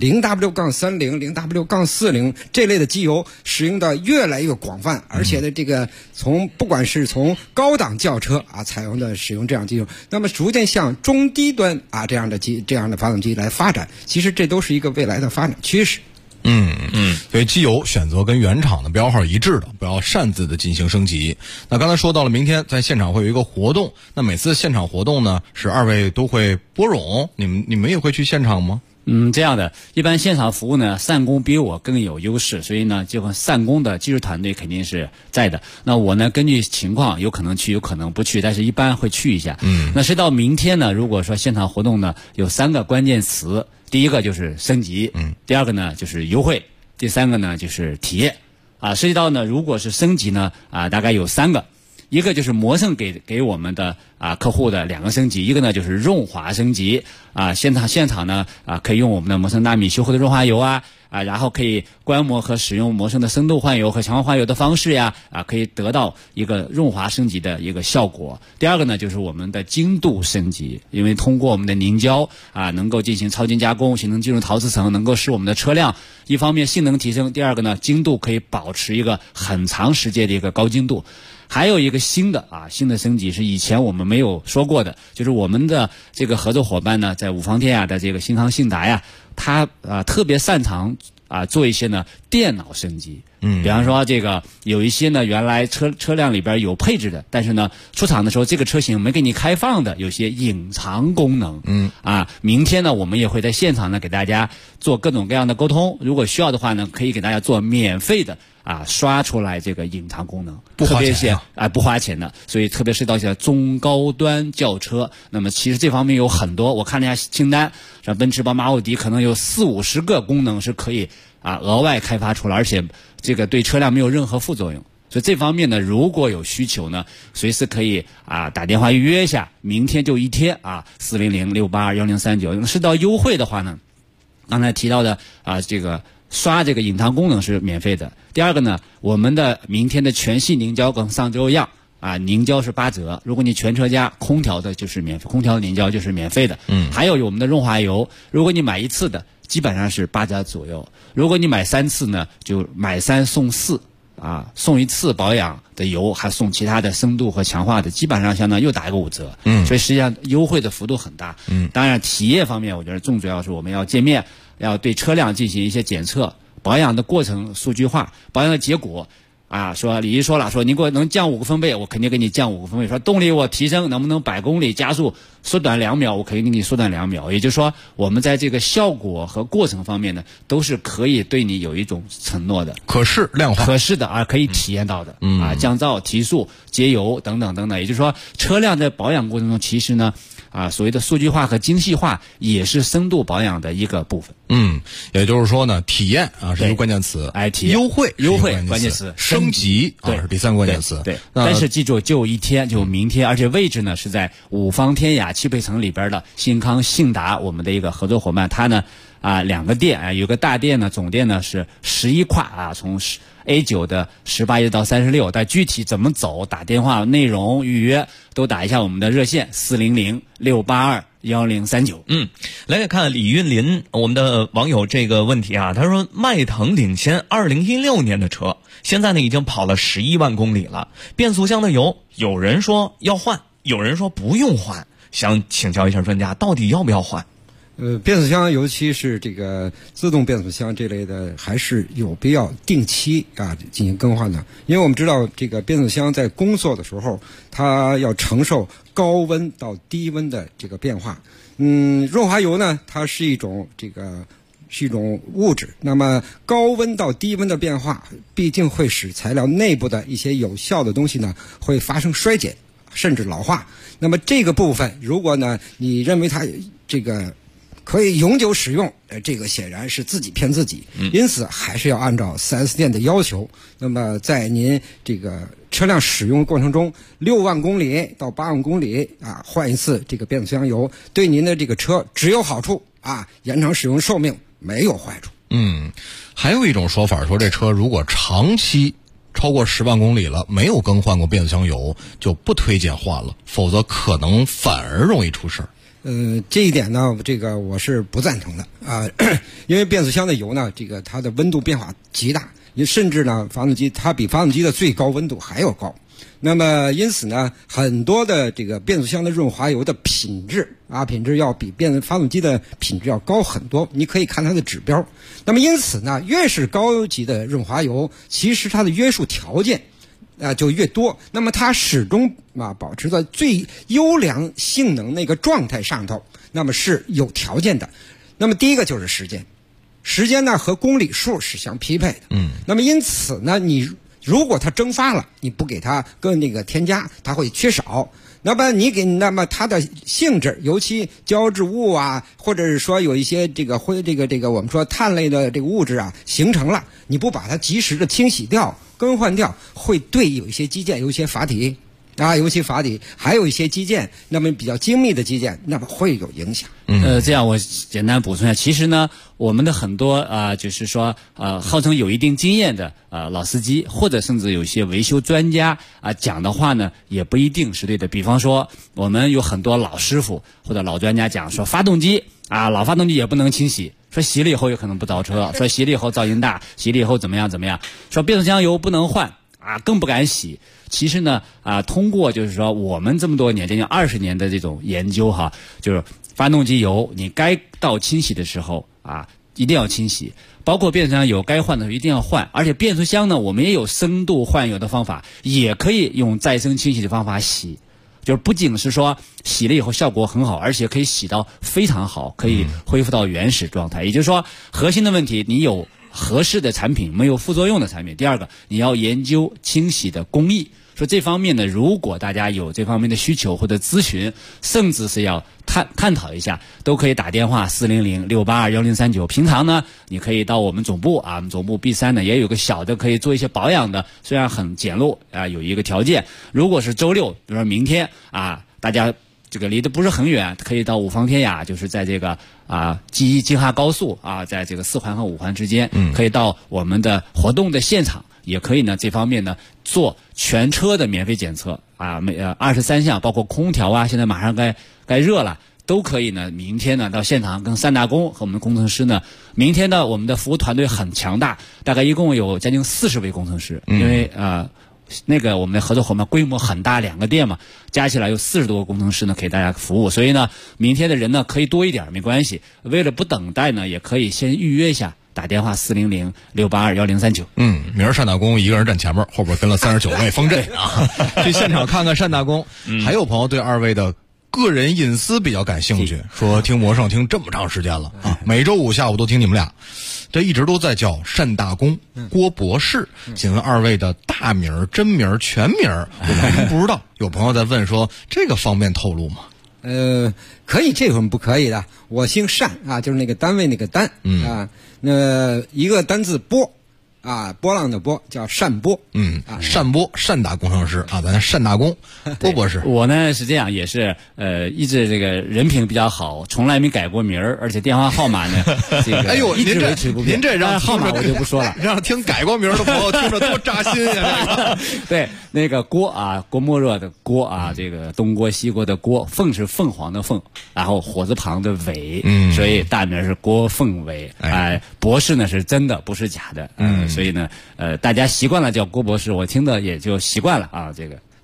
0W-30、0W-40 这类的机油使用的越来越广泛，而且呢，这个不管是从高档轿车采用的使用这样机油，那么逐渐向中低端这样的发动机来发展，其实这都是一个未来的发展趋势。 所以机油选择跟原厂的标号一致的，不要擅自的进行升级。那刚才说到了明天在现场会有一个活动，那每次现场活动呢是二位都会播种，你们也会去现场吗？ 这样的，一般现场服务呢，散工比我更有优势，所以呢，这个散工的技术团队肯定是在的。那我呢，根据情况，有可能去，有可能不去，但是一般会去一下。那是到明天呢，如果说现场活动呢，有3个关键词，第一个就是升级，第二个呢就是优惠，第3个呢就是体验。涉及到呢，如果是升级呢，大概有3个。一个就是摩胜给我们的客户的2个升级，一个呢就是润滑升级现场呢可以用我们的摩胜纳米修护的润滑油然后可以观摩和使用摩胜的深度换油和强化换油的方式可以得到一个润滑升级的一个效果。第二个呢就是我们的精度升级，因为通过我们的凝胶能够进行超精加工，形成金属陶瓷层，能够使我们的车辆一方面性能提升，第二个呢精度可以保持一个很长时间的一个高精度。还有一个新的升级是以前我们没有说过的，就是我们的这个合作伙伴呢，在五方天的这个新康信达他特别擅长做一些呢电脑升级。比方说这个有一些呢原来车辆里边有配置的，但是呢出厂的时候这个车型没给你开放的，有些隐藏功能。明天呢我们也会在现场呢给大家做各种各样的沟通，如果需要的话呢，可以给大家做免费的刷出来这个隐藏功能， 不花钱不花钱的，所以特别是到现在中高端轿车，那么其实这方面有很多，我看了一下清单，像奔驰、宝马、奥迪可能有40-50个功能是可以额外开发出来，而且这个对车辆没有任何副作用。所以这方面呢，如果有需求呢，随时可以打电话预约一下，明天就一天400-682-1039。是到优惠的话呢，刚才提到的这个刷这个隐藏功能是免费的。第二个呢，我们的明天的全系凝胶跟上周一样凝胶是8折，如果你全车加空调的就是免费，空调的凝胶就是免费的。还有我们的润滑油，如果你买1次的基本上是8折左右，如果你买3次呢，就买3送4送1次保养的油，还送其他的深度和强化的，基本上相当于又打一个5折。所以实际上优惠的幅度很大。当然体验方面，我觉得重要是我们要见面，要对车辆进行一些检测，保养的过程数据化，保养的结果说李毅说了，说你给我能降5个分贝，我肯定给你降5个分贝。说动力我提升，能不能100公里加速缩短2秒，我可以给你缩短2秒。也就是说，我们在这个效果和过程方面呢，都是可以对你有一种承诺的， 可视量化， 可视的可以体验到的。降噪、提速、节油等等等等。也就是说，车辆在保养过程中，其实呢所谓的数据化和精细化也是深度保养的一个部分。 也就是说呢，体验是一个关键词， 体验优惠关键词， 升级是第3个关键词。 对，但是记住，就一天，就明天，而且位置呢是在五方天雅汽配城里边的新康信达，我们的一个合作伙伴，它呢2个店有个大店呢，总店呢是11跨从A9 的18一直到36，但具体怎么走，打电话、内容预约都打一下我们的热线400-682-1039。 来看李运林我们的网友这个问题他说迈腾领先2016年的车，现在呢已经跑了11万公里了，变速箱的油有人说要换，有人说不用换，想请教一下专家，到底要不要换？ 变速箱，尤其是这个自动变速箱这类的，还是有必要定期进行更换的。因为我们知道，这个变速箱在工作的时候，它要承受高温到低温的这个变化。润滑油呢，它是一种物质，那么高温到低温的变化，毕竟会使材料内部的一些有效的东西呢，会发生衰减，甚至老化。那么这个部分，如果呢，你认为它这个可以永久使用，这个显然是自己骗自己。因此，还是要按照 4S 店的要求。那么，在您这个车辆使用过程中，6万公里到8万公里换一次这个变速箱油，对您的这个车只有好处延长使用寿命，没有坏处。 还有一种说法说，这车如果长期超过10万公里了，没有更换过变速箱油，就不推荐换了，否则可能反而容易出事儿。 这一点呢，这个我是不赞成的因为变速箱的油呢，这个它的温度变化极大，甚至呢，它比发动机的最高温度还要高。那么因此呢，很多的这个变速箱的润滑油的品质要比发动机的品质要高很多，你可以看它的指标。那么因此呢，越是高级的润滑油，其实它的约束条件就越多，那么它始终保持在最优良性能那个状态上头，那么是有条件的。那么第一个就是时间呢和公里数是相匹配的。那么因此呢，你如果它蒸发了，你不给它添加，它会缺少。那么它的性质，尤其胶质物或者是说有一些我们说碳类的这个物质形成了，你不把它及时的清洗掉、更换掉，会对有一些机件、有一些阀体尤其阀体，还有一些机件，那么比较精密的机件，那么会有影响。 这样我简单补充一下，其实呢，我们的很多就是说号称有一定经验的老司机，或者甚至有些维修专家讲的话呢，也不一定是对的。比方说，我们有很多老师傅或者老专家讲说，发动机老发动机也不能清洗，说洗了以后有可能不着车，说洗了以后噪音大，洗了以后怎么样，说变速箱油不能换更不敢洗。其实呢通过就是说我们这么多年，将近20年的这种研究就是发动机油你该到清洗的时候一定要清洗，包括变速箱油该换的时候一定要换。而且变速箱呢，我们也有深度换油的方法，也可以用再生清洗的方法洗，就是不仅是说洗了以后效果很好，而且可以洗到非常好，可以恢复到原始状态。也就是说，核心的问题，你有合适的产品，没有副作用的产品。第二个，你要研究清洗的工艺。说这方面呢，如果大家有这方面的需求或者咨询，甚至是要探讨一下，都可以打电话400-682-1039。平常呢，你可以到我们总部我们总部 B3 呢也有个小的可以做一些保养的，虽然很简陋有一个条件，如果是周六，比如说明天大家这个离得不是很远，可以到五方天雅，就是在这个京哈高速在这个4环和5环之间，可以到我们的活动的现场。也可以呢，这方面呢做全车的免费检测23项，包括空调现在马上该热了，都可以呢。明天呢到现场跟3大工和我们的工程师呢，明天呢我们的服务团队很强大，大概一共有将近40位工程师，因为我们的合作伙伴规模很大，2个店嘛，加起来有40多个工程师呢给大家服务，所以呢明天的人呢可以多一点没关系，为了不等待呢，也可以先预约一下。打电话400-682-1039。 明儿单大工一个人站前面，后边跟了39位方阵去现场看看单大工。还有朋友对2位的个人隐私比较感兴趣，说听魔圣听这么长时间了每周5下午都听你们俩，这一直都在叫单大工郭博士，请问2位的大名、真名、全名我们不知道。有朋友在问说，这个方便透露吗？ 可以，这种不可以的。我姓单就是那个单位那个单那一个单字波波浪的波叫单波。 单波，单大工程师咱单大工郭博士。 我呢是这样，也是一直这个人品比较好，从来没改过名儿，而且电话号码呢这个哎呦， 一直维持不变。 您这让号码我就不说了， 让听改过名的朋友听着多扎心呀！ 对，那个郭郭沫若的郭这个东郭西郭的郭，凤是凤凰的凤，然后火字旁的伟，所以大名是郭凤伟。博士呢是真的，不是假的。所以呢大家习惯了叫郭博士，我听的也就习惯了这个。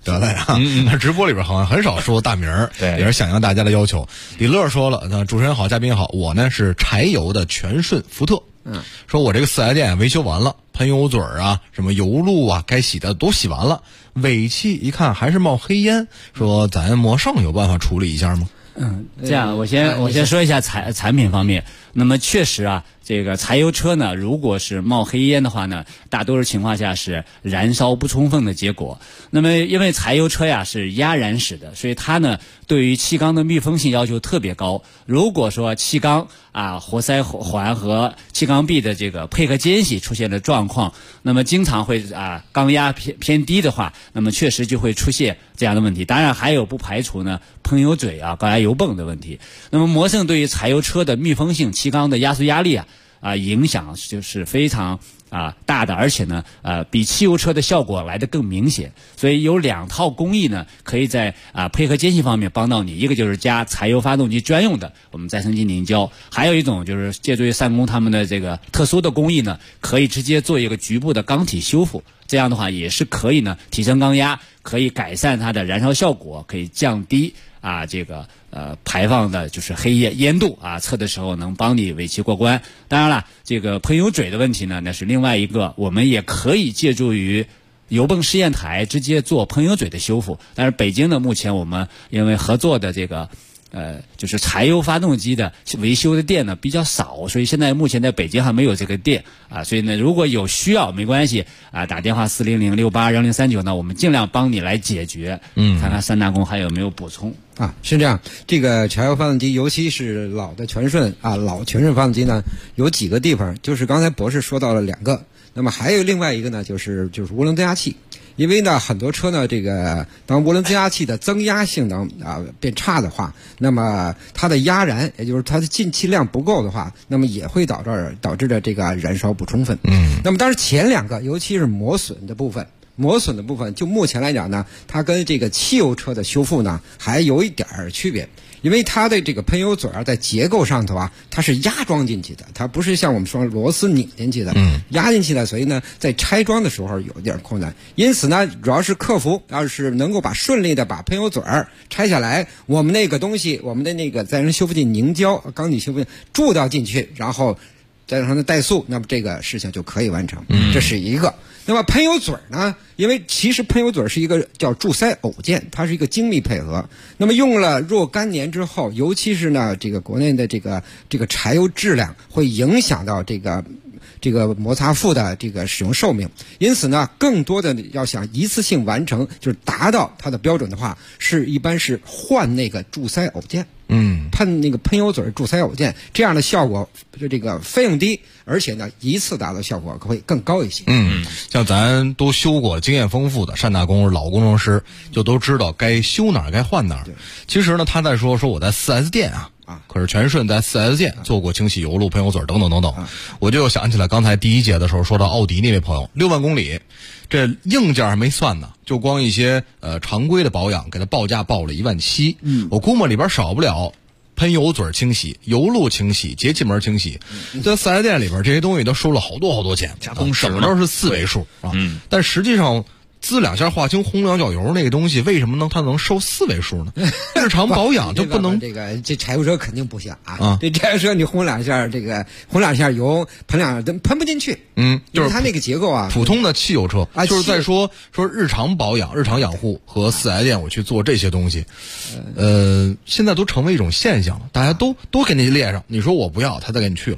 得嘞啊！那直播里边好像很少说大名儿， 对， 也是响应大家的要求。李乐说了，主持人好，嘉宾好，我呢是柴油的全顺福特。说我这个4S店维修完了，喷油嘴啊，什么油路啊，该洗的都洗完了，尾气一看还是冒黑烟，说咱摩上有办法处理一下吗？ 这样我先说一下产品方面。那么确实啊，这个柴油车呢，如果是冒黑烟的话呢，大多数情况下是燃烧不充分的结果。那么因为柴油车呀是压燃式的，所以它呢对于气缸的密封性要求特别高。如果说气缸活塞环和气缸壁的这个配合间隙出现了状况，那么经常会缸压偏低的话，那么确实就会出现这样的问题。当然还有不排除呢喷油嘴高压油泵的问题。那么摩胜对于柴油车的密封性、气缸的压缩压力影响就是非常大的，而且呢比汽油车的效果来得更明显。所以有2套工艺呢，可以在配合间隙方面帮到你。一个就是加柴油发动机专用的我们再生基凝胶，还有一种就是借助于三公他们的这个特殊的工艺呢，可以直接做一个局部的缸体修复。这样的话也是可以呢提升缸压，可以改善它的燃烧效果，可以降低这个排放的就是黑烟度测的时候能帮你尾气过关。当然了，这个喷油嘴的问题呢，那是另外一个，我们也可以借助于油泵试验台直接做喷油嘴的修复。但是北京呢，目前我们因为合作的这个就是柴油发动机的维修的店呢比较少，所以现在目前在北京还没有这个店所以呢，如果有需要没关系打电话400681039呢，我们尽量帮你来解决。看看三大公还有没有补充是这样，这个柴油发动机，尤其是老的全顺老全顺发动机呢，有几个地方，就是刚才博士说到了2个，那么还有另外一个呢，就是涡轮增压器。因为呢，很多车呢，这个当涡轮增压器的增压性能变差的话，那么它的压燃，也就是它的进气量不够的话，那么也会导致的这个燃烧不充分。那么当然前2个，尤其是磨损的部分，就目前来讲呢，它跟这个汽油车的修复呢还有一点区别。因为它的这个喷油嘴在结构上头它是压装进去的，它不是像我们说螺丝拧进去的，压进去的，所以呢，在拆装的时候有点困难。因此呢，主要是客服要是能够顺利的把喷油嘴拆下来，我们那个东西，我们的那个再生修复剂凝胶、缸体修复剂注掉进去，然后再让它怠速，那么这个事情就可以完成。这是一个。那么喷油嘴呢，因为其实喷油嘴是一个叫注塞偶件，它是一个精密配合。那么用了若干年之后，尤其是呢这个国内的这个柴油质量会影响到这个摩擦副的这个使用寿命，因此呢，更多的要想一次性完成，就是达到它的标准的话，一般是换那个注塞偶件。喷那个喷油嘴注塞偶件，这样的效果就这个费用低，而且呢一次达到效果会更高一些。 像咱都修过，经验丰富的单大工老工程师就都知道该修哪儿该换哪儿。其实呢，他在说我在 4S 店可是全顺在 4S 店做过清洗油路、喷油嘴等等等等。我就想起来刚才第1节的时候说到奥迪那位朋友，6万公里，这硬件还没算呢，就光一些常规的保养给他报价报了17000。我估摸里边少不了喷油嘴清洗、油路清洗、节气门清洗。在 4S 店里边这些东西都收了好多钱， 加工时怎么着是4位数但实际上滋2下划清轰2脚油那个东西，为什么它能收4位数呢？日常保养就不能这柴油车肯定不行这柴油车你轰2下油，喷不进去。 就是它那个结构普通的汽油车就是在说日常保养、日常养护和4S店我去做这些东西，现在都成为一种现象了，大家都给你列上，你说我不要，他再给你去了。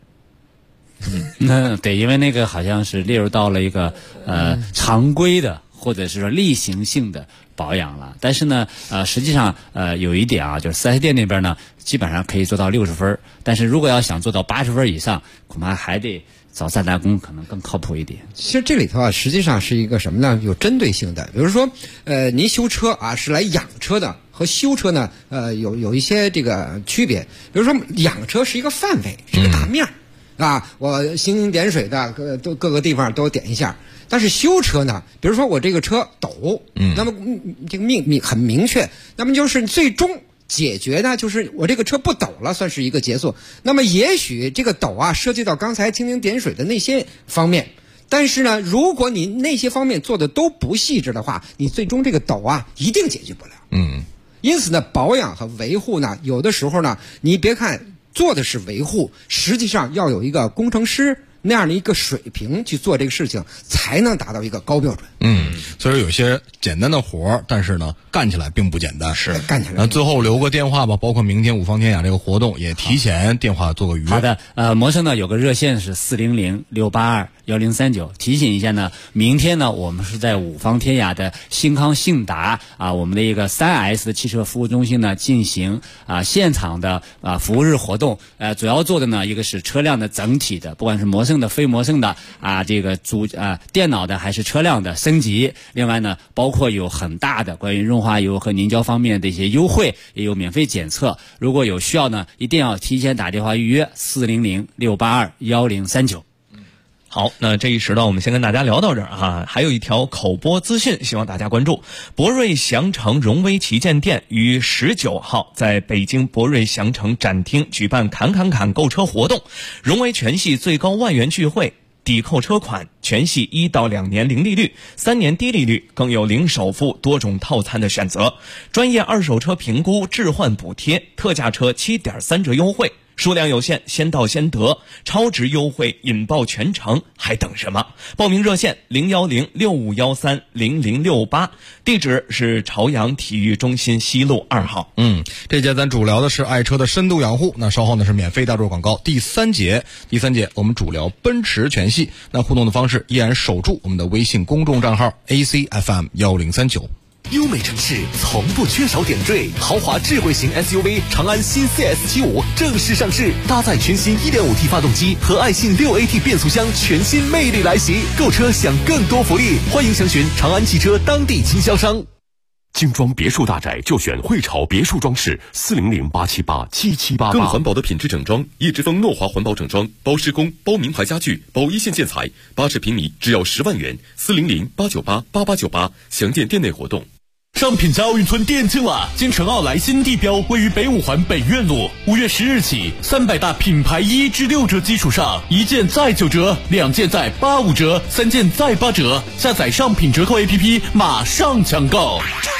那对，因为那个好像是列入到了一个常规的或者是说例行性的保养了。但是呢实际上有一点就是 4S 店那边呢基本上可以做到60分，但是如果要想做到80分以上，恐怕还得找三大工可能更靠谱一点。 其实这里头实际上是一个什么呢？有针对性的。比如说您修车是来养车的，和修车呢有一些这个区别。比如说养车是一个范围，是一个大面我星星点水的各个地方都点一下。但是修车呢，比如说我这个车抖，那么这个很明确，那么就是最终解决呢，就是我这个车不抖了，算是一个结束。那么也许这个抖涉及到刚才蜻蜓点水的那些方面， 但是呢，如果你那些方面做的都不细致的话，你最终这个抖啊一定解决不了。因此呢，保养和维护呢，有的时候呢，你别看做的是维护，实际上要有一个工程师那样的一个水平去做这个事情，才能达到一个高标准。 所以有些简单的活儿，但是呢，干起来并不简单。 是干起来。 那最后留个电话吧，包括明天五方天雅这个活动，也提前电话做个预约。 好的，魔生呢有个热线是400-682-1039，提醒一下呢，明天呢我们是在五方天雅的新康信达我们的一个3S 的汽车服务中心呢进行现场的服务日活动。主要做的呢一个是车辆的整体的，不管是魔生的、非魔生的这个电脑的还是车辆的升级。另外呢，包括有很大的关于润滑油和凝胶方面的一些优惠，也有免费检测。如果有需要呢，一定要提前打电话预约400-682-1039。 好，那这一时段我们先跟大家聊到这儿还有一条口播资讯，希望大家关注。博瑞祥城荣威旗舰店于19号在北京博瑞祥城展厅举办砍购车活动，荣威全系最高万元钜惠，抵扣车款全系1到2年零利率，3年低利率，更有零首付多种套餐的选择，专业二手车评估、置换补贴，特价车7.3折优惠，数量有限，先到先得，超值优惠引爆全城，还等什么？报名热线010-6513-0068，地址是朝阳体育中心西路2号。 这节咱主聊的是爱车的深度养护，那稍后呢是免费大众广告。第三节我们主聊奔驰全系，那互动的方式依然守住我们的微信公众账号 ACFM1039。 优美城市从不缺少点缀，豪华智慧型 SUV 长安新 CS75 正式上市，搭载全新 1.5T 发动机和爱信 6AT 变速箱，全新魅力来袭。购车享更多福利，欢迎详询长安汽车当地经销商。 精装别墅大宅就选汇潮别墅装饰，400-878-7788。更环保的品质整装，叶之峰诺华环保整装，包施工、包名牌家具、包一线建材，80平米只要10万元，400-898-8898，详见店内活动。 上品家奥运村店庆了，京城奥莱新地标位于北五环北苑路，5月10日起，300大品牌1至6折基础上，1件再9折，2件再85折，3件再8折。下载上品折扣 APP， 马上抢购。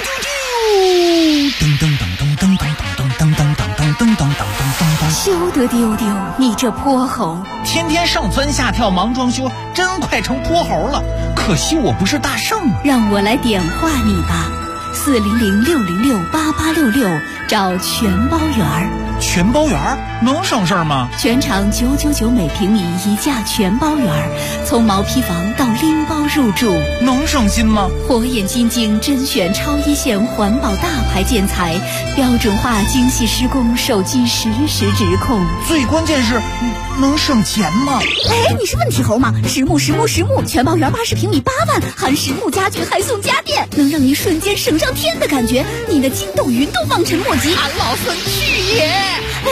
噔噔噔噔噔噔噔噔噔噔噔噔噔噔。休得丢丢，你这泼猴！ 天天上蹿下跳忙装修，真快成泼猴了。可惜我不是大圣啊！ 让我来点化你吧。400-606-8866，找全包园儿。 全包园儿能省事儿吗？ 全场999每平米一价全包园儿，从毛坯房到拎包入住， 能省心吗？ 火眼金睛甄选超一线环保大牌建材，标准化精细施工，手机实时直控。 最关键是能省钱吗？ 哎，你是问题猴吗？实木全包园80平米8万，含实木家具还送家电，能让你瞬间省上天的感觉，你的筋斗云都望尘莫及。 俺老孙去也！ 哎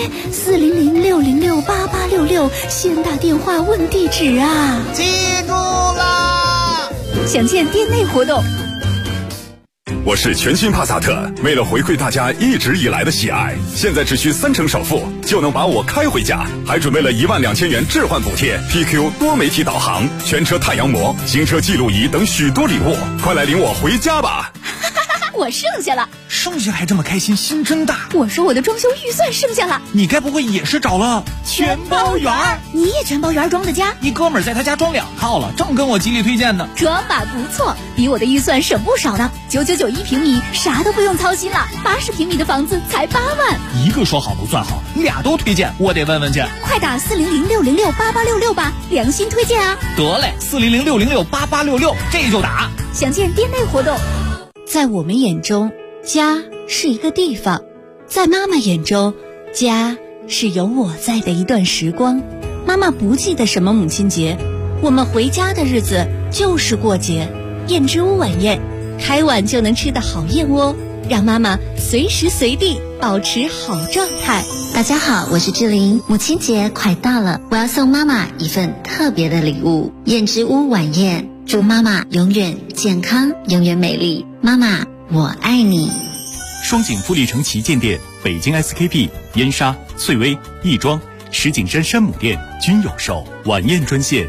，400-606-8866，先打电话问地址啊！ 记住啦！ 详见店内活动。 我是全新帕萨特，为了回馈大家一直以来的喜爱，现在只需30%首付就能把我开回家，还准备了12000元置换补贴、PQ 多媒体导航、全车太阳膜、行车记录仪等许多礼物，快来领我回家吧！ 我剩下了， 剩下还这么开心，心真大。 我说我的装修预算剩下了， 你该不会也是找了全包园？你也全包园装的家？ 一哥们儿在他家装2套了，正跟我极力推荐呢。 这把不错，比我的预算省不少呢。9991平米，啥都不用操心了，80平米的房子才8万。 一个说好不算好，俩都推荐，我得问问去。 快打400-606-8866吧，良心推荐啊！ 得嘞，400-606-8866，这就打。 详见店内活动。在我们眼中，家是一个地方；在妈妈眼中，家是有我在的一段时光。妈妈不记得什么母亲节，我们回家的日子就是过节。燕之屋晚宴，开碗就能吃的好燕窝，让妈妈随时随地保持好状态。 大家好，我是志玲。母亲节快到了，我要送妈妈一份特别的礼物——燕之屋晚宴。祝妈妈永远健康，永远美丽。妈妈，我爱你。 双井富力城旗舰店，北京 SKP、燕莎、翠微、亦庄石景山山姆店均有售。晚宴专线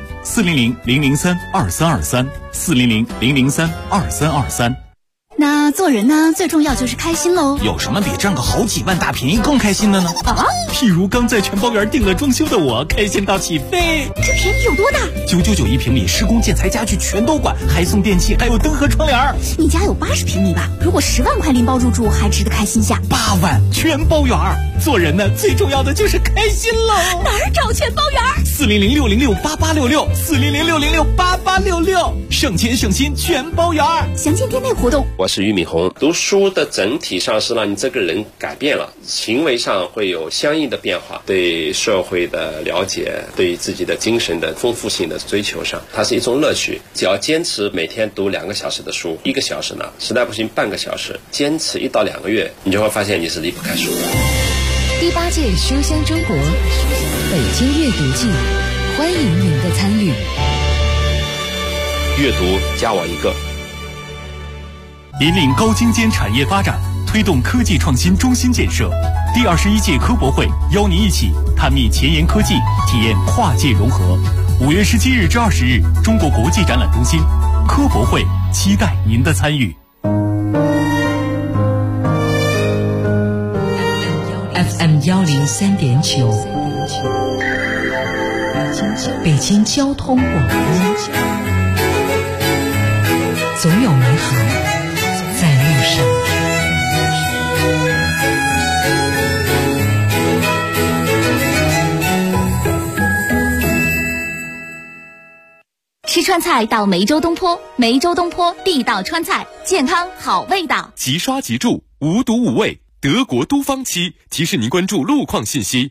400-003-2323，400-003-2323。 那做人呢，最重要就是开心喽。 有什么比赚个好几万大便宜更开心的呢？ 啊， 譬如刚在全包园订了装修的我，开心到起飞。 这便宜有多大 ？999一平米，施工建材家具全都管，还送电器，还有灯和窗帘。 你家有80平米吧？如果10万块拎包入住，还值得开心下。 8万全包园。做人呢，最重要的就是开心喽。 哪儿找全包园 ？400-606-8866，400-606-8866，省钱省心全包园。 详见店内活动。 我是俞敏洪。读书的整体上是让你这个人改变了，行为上会有相应的变化，对社会的了解，对自己的精神的丰富性的追求上，它是一种乐趣。只要坚持每天读2个小时的书，1个小时呢，实在不行半个小时，坚持1到2个月，你就会发现你是离不开书的。 第8届书香中国北京阅读季，欢迎您的参与。 阅读加我一个。 引领高精尖产业发展，推动科技创新中心建设。第21届科博会邀您一起探秘前沿科技，体验跨界融合。5月17日至20日，中国国际展览中心科博会，期待您的参与。 FM 103.9，北京交通广播，总有美好在路上。 吃川菜到梅州东坡，梅州东坡地道川菜，健康好味道。 即刷即住，无毒无味。德国都方七提示您关注路况信息。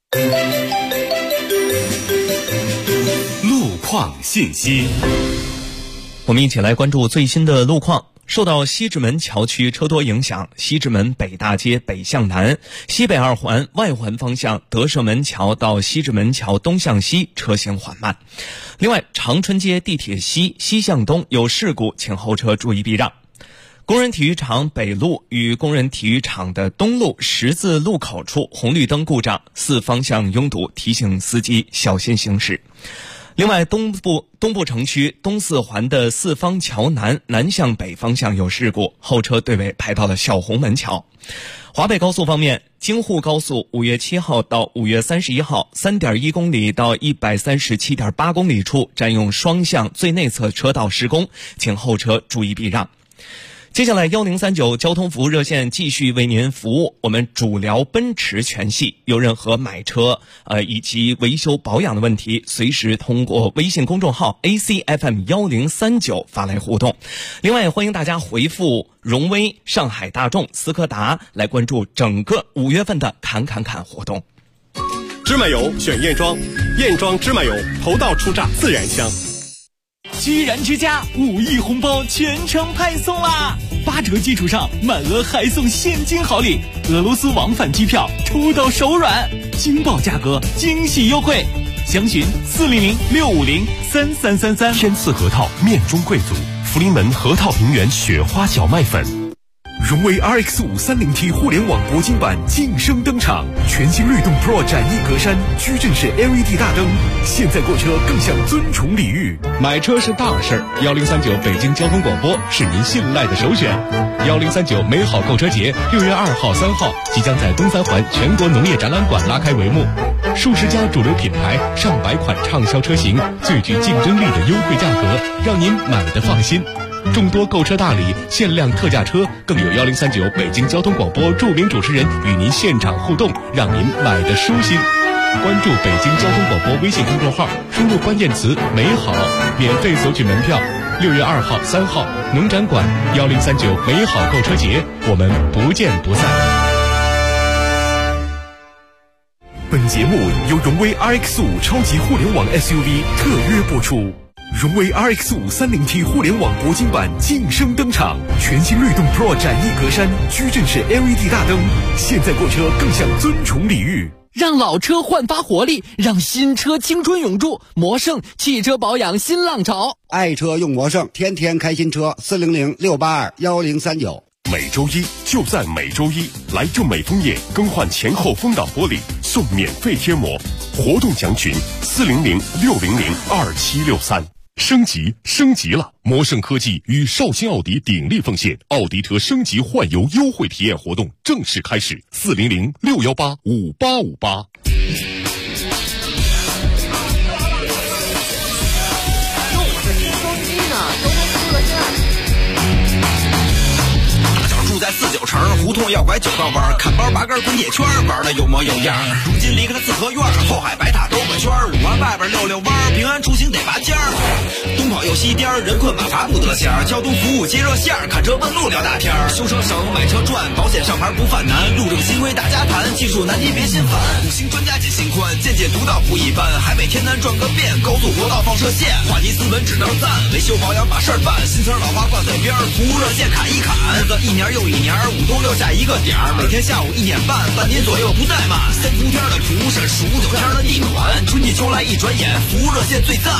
路况信息， 我们一起来关注最新的路况。受到西直门桥区车多影响，西直门北大街北向南、西北2环外环方向德胜门桥到西直门桥东向西车行缓慢。另外，长春街地铁西西向东有事故，请后车注意避让。工人体育场北路与工人体育场的东路十字路口处红绿灯故障，4方向拥堵，提醒司机小心行驶。另外，东部城区东4环的4方桥南南向北方向有事故，后车队尾排到了小红门桥。华北高速方面，京沪高速5月7号到5月31号 3.1 公里到 137.8 公里处占用双向最内侧车道施工，请后车注意避让。接下来1039交通服务热线继续为您服务，我们主聊奔驰全系，有任何买车以及维修保养的问题，随时通过微信公众号 ACFM1039 发来互动。另外，欢迎大家回复荣威、上海大众、斯柯达来关注整个5月份的侃活动。 芝麻油选燕庄，燕庄芝麻油头道出榨自然香。 居然之家5亿红包全程派送啦！8折基础上满额还送现金好礼，俄罗斯往返机票抽到手软，惊爆价格，惊喜优惠。详询400-650-3333。 天赐核桃面中贵族，福临门核桃平原雪花小麦粉。荣威 RX5 30T 互联网铂金版晋升登场，全新律动 Pro 展翼格栅，矩阵式 LED 大灯，现在购车更享尊崇礼遇。 买车是大事，1039北京交通广播是您信赖的首选。1039美好购车节6月2号、3号即将在东3环全国农业展览馆拉开帷幕，数十家主流品牌、上百款畅销车型，最具竞争力的优惠价格，让您买得放心。众多购车大礼、限量特价车，更有1039北京交通广播著名主持人与您现场互动，让您买得舒心。关注北京交通广播微信公众号，输入关键词“美好”，免费索取门票。6月2号、3号，农展馆1039美好购车节，我们不见不散。 本节目由荣威 RX5 超级互联网 SUV 特约播出。荣威 RX5 30T 互联网铂金版晋升登场，全新律动 Pro 展翼格栅，矩阵式 LED 大灯，现在购车更享尊崇礼遇。 让老车焕发活力，让新车青春永驻。魔胜汽车保养新浪潮， 爱车用魔胜，天天开新车。400-682-1039。 每周一就在每周一，来正美枫叶更换前后风挡玻璃送免费贴膜，活动详询400-600-2763。升级了！摩胜科技与绍兴奥迪鼎力奉献奥迪车升级换油优惠体验活动正式开始，400-618-5858。 住在49城，胡同要拐9道弯，看包拔根滚铁圈，玩的有模有样。如今离开了四合院，后海白塔兜个圈，5环外边溜溜弯，平安出行得拔尖儿。东跑右西颠，人困马乏不得闲。交通服务接热线，看车问路聊大天。修车省，买车赚，保险上牌不犯难。路政新规大家谈，技术难题别心烦。5星专家解心宽，见解独到不一般。海北天南转个遍，高速国道放射线，话题斯文只能赞。维修保养把事儿办，新车老花挂在边，服务热线砍一砍。日子一年又一年，5冬6夏一个点儿，每天下午1点半，半年左右不怠慢。3伏天的蒲是数9天的地暖，春季秋来一转眼，服务热线最赞。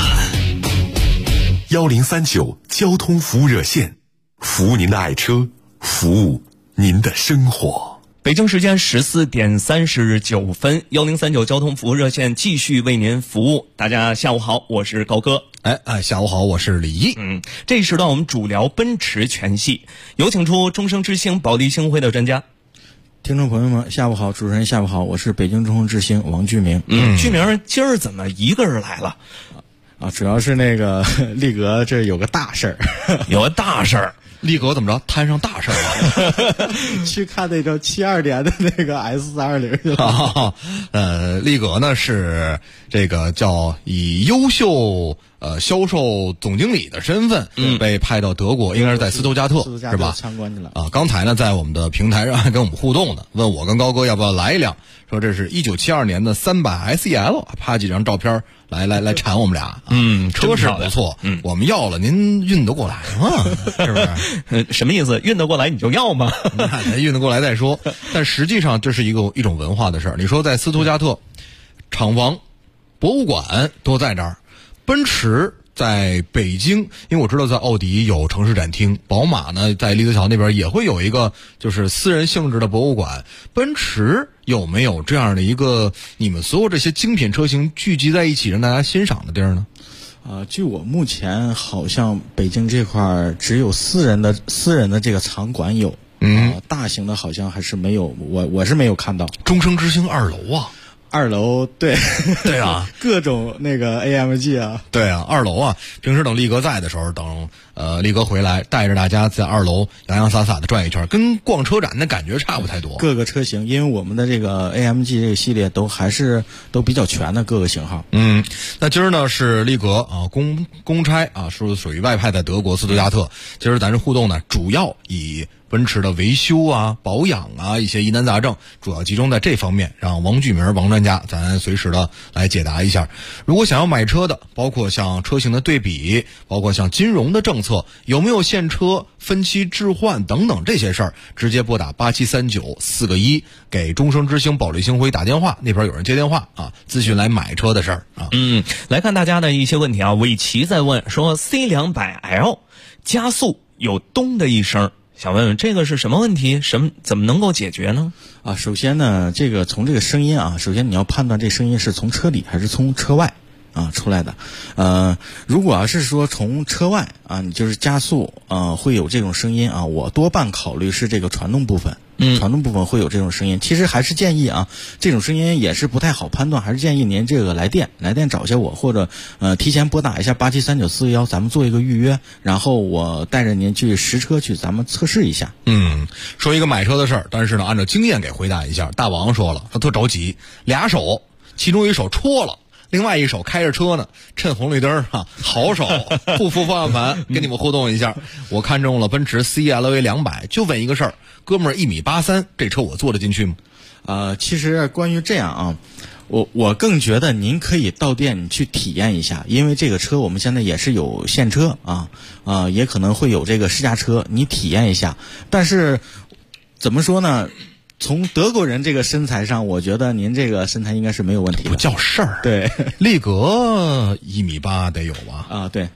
1039交通服务热线，服务您的爱车，服务您的生活。 北京时间14点39分，1039交通服务热线继续为您服务。大家下午好，我是高哥。 下午好，我是李毅。 这一时段我们主聊奔驰全系，有请出终生之星保利星辉的专家。 听众朋友们，下午好，主持人下午好，我是北京终生之星王巨明。 巨明今儿怎么一个人来了？ 主要是那个力格这有个大事儿， 有个大事儿。 力格怎么着摊上大事了？ 去看那个72年的那个 S420去了。 力格呢是这个叫以优秀销售总经理的身份被派到德国，应该是在斯图加特是吧？ 参观去了刚才呢在我们的平台上还跟我们互动呢，问我跟高哥要不要来一辆，说这是1972年的300 SEL， 拍几张照片来馋我们俩。车是不错，我们要了，您运得过来吗？是不是？ 什么意思？运得过来你就要吗？ 那运得过来再说。但实际上这是一种文化的事儿。你说在斯图加特，厂房、博物馆都在这儿，奔驰在北京，因为我知道在奥迪有城市展厅，宝马呢在立泽桥那边也会有一个就是私人性质的博物馆。奔驰有没有这样的一个你们所有这些精品车型聚集在一起让大家欣赏的地儿呢？ 据我目前好像北京这块只有私人的这个场馆有，大型的好像还是没有，我是没有看到。 终生之星2楼啊。 2楼对啊， 各种那个 AMG 啊， 对啊，2楼啊，平时等力哥在的时候，等力哥回来，带着大家在2楼洋洋洒洒的转一圈，跟逛车展的感觉差不太多。 各个车型，因为我们的这个 AMG 这个系列都比较全的各个型号。 那今儿呢是力格啊公差啊，是属于外派在德国斯图加特。今儿咱这互动呢，主要以奔驰的维修啊、保养啊一些疑难杂症，主要集中在这方面，让王巨明王专家咱随时的来解答一下。如果想要买车的，包括像车型的对比，包括像金融的政策，有没有现车、分期置换等等这些事儿，直接拨打8739-4个1给终生之星保利星辉打电话，那边有人接电话啊，咨询来买车的事儿啊。 来看大家的一些问题啊。伟奇在问说 C200L 加速有咚的一声，想问问这个是什么问题？怎么能够解决呢？ 首先呢，从这个声音啊，首先你要判断这声音是从车里还是从车外出来的。如果要是说从车外你就是加速会有这种声音我多半考虑是这个传动部分。传动部分会有这种声音，其实还是建议这种声音也是不太好判断，还是建议您这个来电找一下我，或者提前拨打一下8739-411，咱们做一个预约，然后我带着您去实车去咱们测试一下。 说一个买车的事儿，但是呢按照经验给回答一下。大王说了，他特着急，俩手其中一手戳了，另外一手开着车呢，趁红绿灯好手不扶方向盘。跟你们互动一下，我看中了奔驰 CLA 200，就问一个事儿，哥们儿1.83米，这车我坐得进去吗？ 其实关于这样我更觉得您可以到店去体验一下，因为这个车我们现在也是有现车也可能会有这个试驾车，你体验一下。但是怎么说呢？从德国人这个身材上，我觉得您这个身材应该是没有问题的， 不叫事儿。 对， 力格1.8米得有吧？ 对。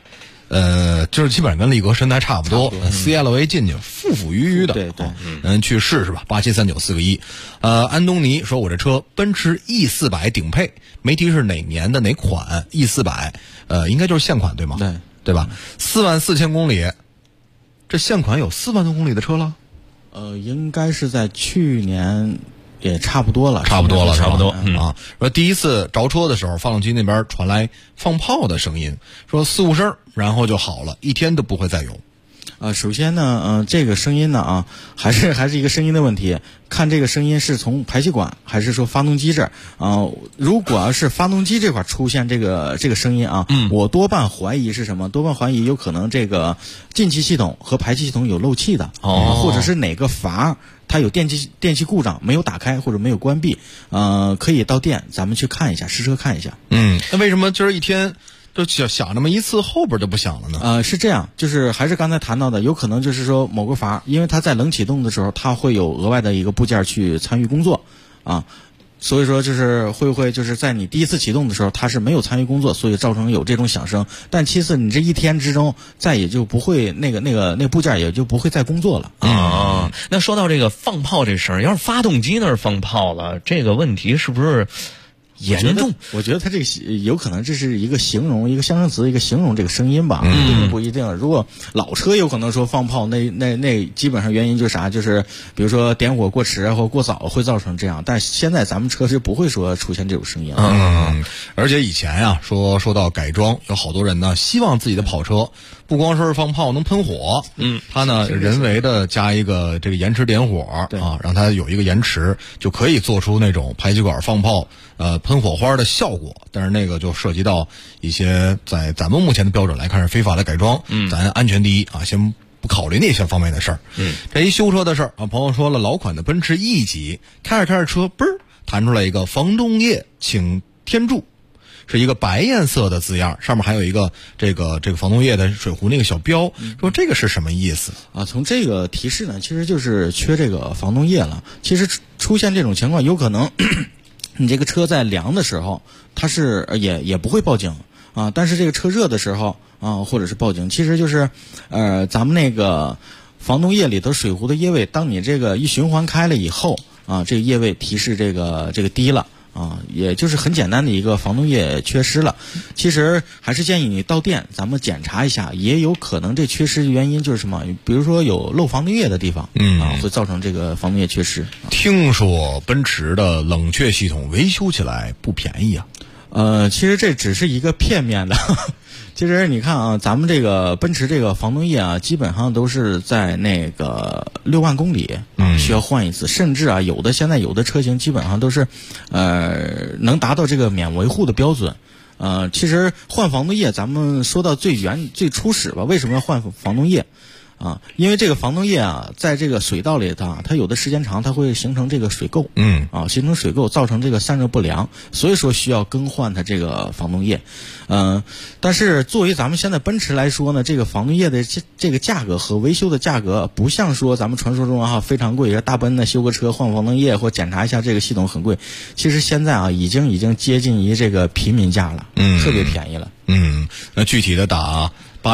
就是基本上跟力格身材差不多，CLA 进去富富裕裕的， 对， 去试试吧，873941。安东尼说，我这车奔驰 E400 顶配，没提是哪年的哪款 E400，应该就是现款对吗？对吧？44000公里，这现款有4万多公里的车了？ 应该是在去年。也差不多了， 差不多啊。 说第一次着车的时候，发动机那边传来放炮的声音，说4、5声，然后就好了，一天都不会再有。 首先呢，这个声音呢还是一个声音的问题，看这个声音是从排气管还是说发动机这儿如果要是发动机这块出现这个声音我多半怀疑是什么？多半怀疑有可能这个进气系统和排气系统有漏气的，或者是哪个阀它有电气故障没有打开或者没有关闭，可以到店咱们去看一下，试车看一下。 那为什么今儿一天就响那么一次，后边就不响了呢？ 是这样，就是还是刚才谈到的，有可能就是说某个阀，因为它在冷启动的时候，它会有额外的一个部件去参与工作所以说就是会不会就是在你第一次启动的时候它是没有参与工作，所以造成有这种响声，但其次你这一天之中再也就不会那部件也就不会再工作了那说到这个放炮这事儿，要是发动机那儿放炮了，这个问题是不是严重？ 我觉得它这个有可能这是一个形容，一个象声词，一个形容这个声音吧，不一定。如果老车有可能说放炮，那基本上原因就是啥？就是比如说点火过迟或过早会造成这样，但现在咱们车是不会说出现这种声音而且以前说到改装，有好多人呢希望自己的跑车不光说是放炮能喷火，它呢人为的加一个这个延迟点火让它有一个延迟，就可以做出那种排气管放炮喷火花的效果，但是那个就涉及到一些在咱们目前的标准来看是非法的改装，咱安全第一先不考虑那些方面的事儿。这一修车的事儿朋友说了，老款的奔驰 E 级开着车嘣儿弹出来一个防冻液请添注，是一个白颜色的字样，上面还有一个这个防冻液的水壶那个小标，说这个是什么意思从这个提示呢，其实就是缺这个防冻液了。其实出现这种情况有可能你这个车在凉的时候它是也不会报警但是这个车热的时候或者是报警，其实就是咱们那个防冻液里头水壶的液位，当你这个一循环开了以后这个液位提示这个低了也就是很简单的一个防冻液缺失了。其实还是建议你到店咱们检查一下，也有可能这缺失的原因就是什么，比如说有漏防冻液的地方会造成这个防冻液缺失。 听说奔驰的冷却系统维修起来不便宜其实这只是一个片面的其实你看咱们这个奔驰这个防冻液基本上都是在那个6万公里需要换一次，甚至现在有的车型基本上都是能达到这个免维护的标准。其实换防冻液咱们说到最初始吧，为什么要换防冻液因为这个防冻液在这个水道里它有的时间长它会形成这个水垢形成水垢造成这个散热不良，所以说需要更换它这个防冻液。但是作为咱们现在奔驰来说呢，这个防冻液的这个价格和维修的价格不像说咱们传说中非常贵，大奔呢修个车换防冻液或检查一下这个系统很贵，其实现在已经接近于这个平民价了，特别便宜了。 那具体的打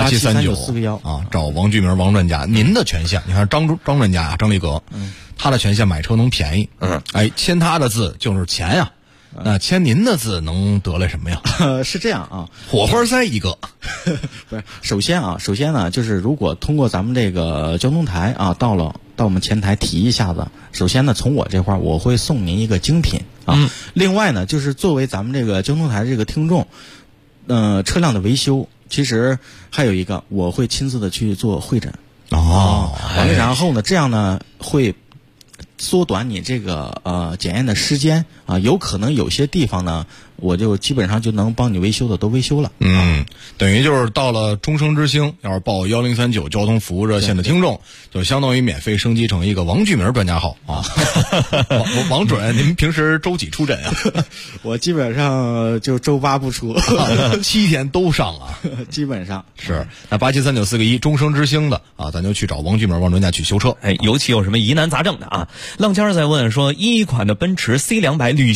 873941找王巨明王专家。您的权限，你看张专家张立格，他的权限买车能便宜，签他的字就是钱呀。那签您的字能得来什么呀？ 是这样火花塞一个。 不是，首先呢，就是如果通过咱们这个交通台到我们前台提一下子，首先呢，从我这块我会送您一个精品另外呢，就是作为咱们这个交通台这个听众，车辆的维修，其实还有一个我会亲自的去做会诊完了，然后呢，这样呢会缩短你这个检验的时间有可能有些地方呢我就基本上就能帮你维修的都维修了。 等于就是到了终生之星，要是报1039交通服务热线的听众，就相当于免费升级成一个王巨明专家号王准，您平时周几出诊我基本上就周8不出 7天都上基本上是。那873941终生之星的咱就去找王巨明王专家去修车。 尤其有什么疑难杂症的浪尖在问说，1款的奔驰 C200 旅行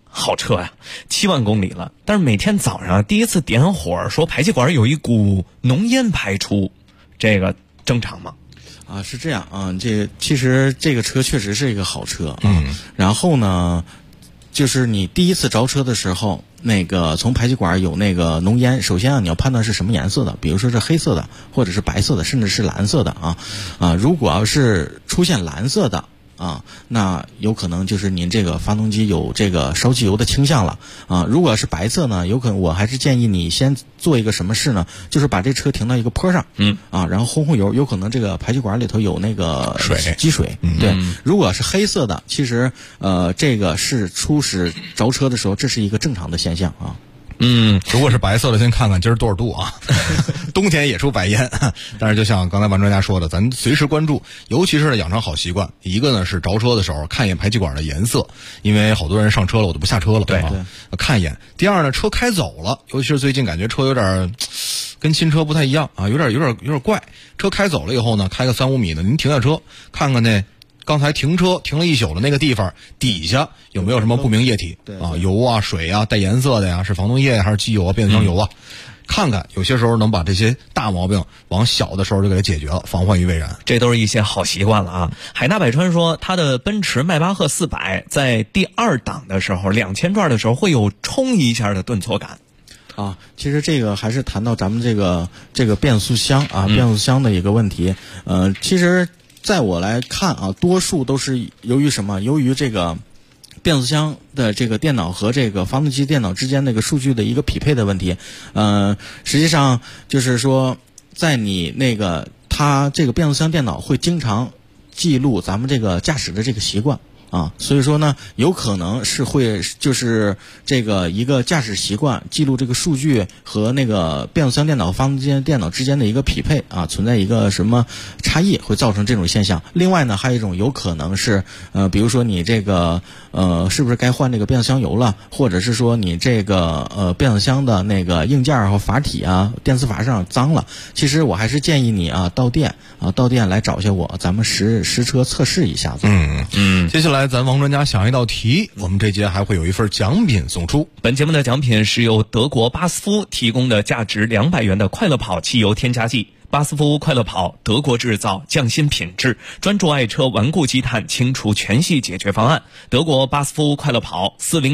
好车呀，7万公里了，但是每天早上第一次点火，说排气管有一股浓烟排出，这个正常吗？ 啊，是这样啊，其实这个车确实是一个好车啊。然后呢，就是你第一次着车的时候，那个从排气管有那个浓烟，首先啊，你要判断是什么颜色的，比如说是黑色的，或者是白色的，甚至是蓝色的啊。如果要是出现蓝色的啊，那有可能就是您这个发动机有这个烧机油的倾向了啊。如果是白色呢，有可能我还是建议你先做一个什么事呢？就是把这车停到一个坡上，然后轰油，有可能这个排气管里头有那个积水。对，如果是黑色的，其实这个是初始着车的时候，这是一个正常的现象啊。 如果是白色的，先看看今儿多少度啊？冬天也出白烟，但是就像刚才王专家说的，咱随时关注，尤其是养成好习惯。一个呢是着车的时候看一眼排气管的颜色，因为好多人上车了我就不下车了，对，看一眼。第二呢，车开走了，尤其是最近感觉车有点跟新车不太一样啊，有点怪。车开走了以后呢，开个3-5米的，您停下车看看那刚才停了一宿的那个地方底下有没有什么不明液体啊，油啊、水啊、带颜色的呀，是防冻液还是机油啊、变速箱油啊？看看，有些时候能把这些大毛病往小的时候就给它解决了，防患于未然。 这都是一些好习惯了啊。海纳百川说，他的奔驰迈巴赫400在第2档的时候，2000转的时候会有冲一下的顿挫感。 啊，其实这个还是谈到咱们这个变速箱啊，变速箱的一个问题。其实在我来看啊，多数都是由于什么？由于这个变速箱的这个电脑和这个发动机电脑之间那个数据的一个匹配的问题。实际上就是说，在你那个它这个变速箱电脑会经常记录咱们这个驾驶的这个习惯。啊，所以说呢，有可能是会就是这个一个驾驶习惯记录这个数据和那个变速箱电脑、发动机电脑之间的一个匹配啊，存在一个什么差异，会造成这种现象。另外呢，还有一种有可能是比如说你这个是不是该换这个变速箱油了，或者是说你这个变速箱的那个硬件和阀体啊、电磁阀上脏了。其实我还是建议你啊到店来找下我，咱们实车测试一下子。 接下来咱王专家想一道题，我们这节还会有一份奖品送出。 本节目的奖品是由德国巴斯夫提供的价值200元的快乐跑汽油添加剂。巴斯夫快乐跑，德国制造，匠心品质，专注爱车顽固积碳清除全系解决方案。德国巴斯夫快乐跑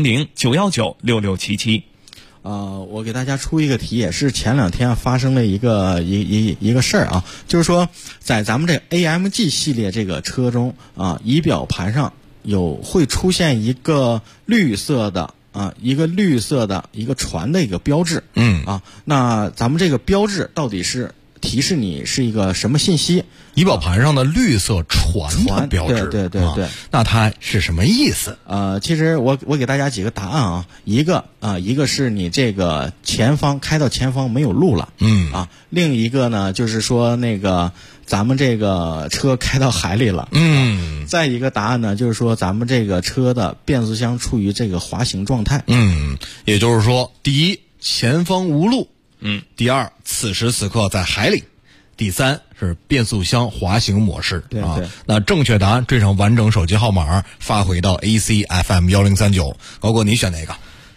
400-919-6677。 我给大家出一个题，也是前2天发生了一个事儿啊，就是说在咱们这 AMG 系列这个车中啊，仪表盘上会出现一个绿色的一个船的一个标志。那咱们这个标志到底是提示你是一个什么信息？ 仪表盘上的绿色船的标志， 对， 那它是什么意思？ 其实我给大家几个答案啊，一个是你这个开到前方没有路了，另一个呢就是说那个咱们这个车开到海里了，再一个答案呢就是说咱们这个车的变速箱处于这个滑行状态， 也就是说，第一，前方无路，第二，此时此刻在海里，第三是变速箱滑行模式。 对， 那正确答案缀上完整手机号码发回到 ACFM1039。高哥，你选哪个？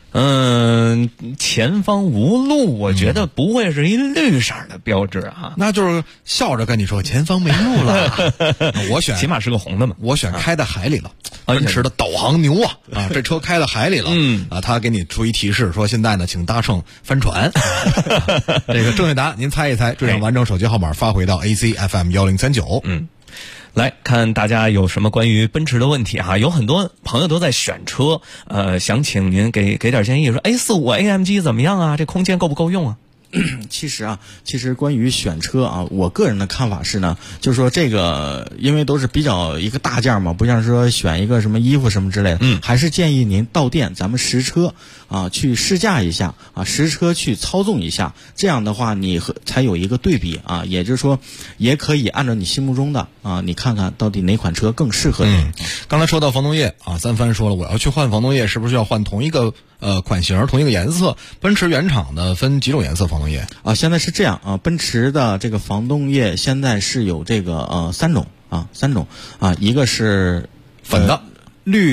前方无路，我觉得不会是一绿色的标志啊， 那就是笑着跟你说前方没路了。我选起码是个红的嘛， 我选开到海里了。奔驰的导航牛啊，这车开到海里了。他给你出一提示说现在呢，请搭乘帆船。这个正确答案您猜一猜，缀上完整手机号码发回到 ACFM1039。 来看大家有什么关于奔驰的问题啊？有很多朋友都在选车，想请您给点建议，说 A45 AMG 怎么样啊？这空间够不够用啊？ 其实关于选车啊，我个人的看法是呢，就是说这个因为都是比较一个大件嘛，不像说选一个什么衣服什么之类的，还是建议您到店咱们实车啊去试驾一下啊，实车去操纵一下，这样的话你才有一个对比啊，也就是说也可以按照你心目中的啊，你看看到底哪款车更适合你。 刚才说到防冻液啊，三帆说了，我要去换防冻液，是不是要换同一个款型、同一个颜色？奔驰原厂的分几种颜色防冻液啊？现在是这样啊，奔驰的这个防冻液现在是有这个3种啊，一个是粉的、 绿的、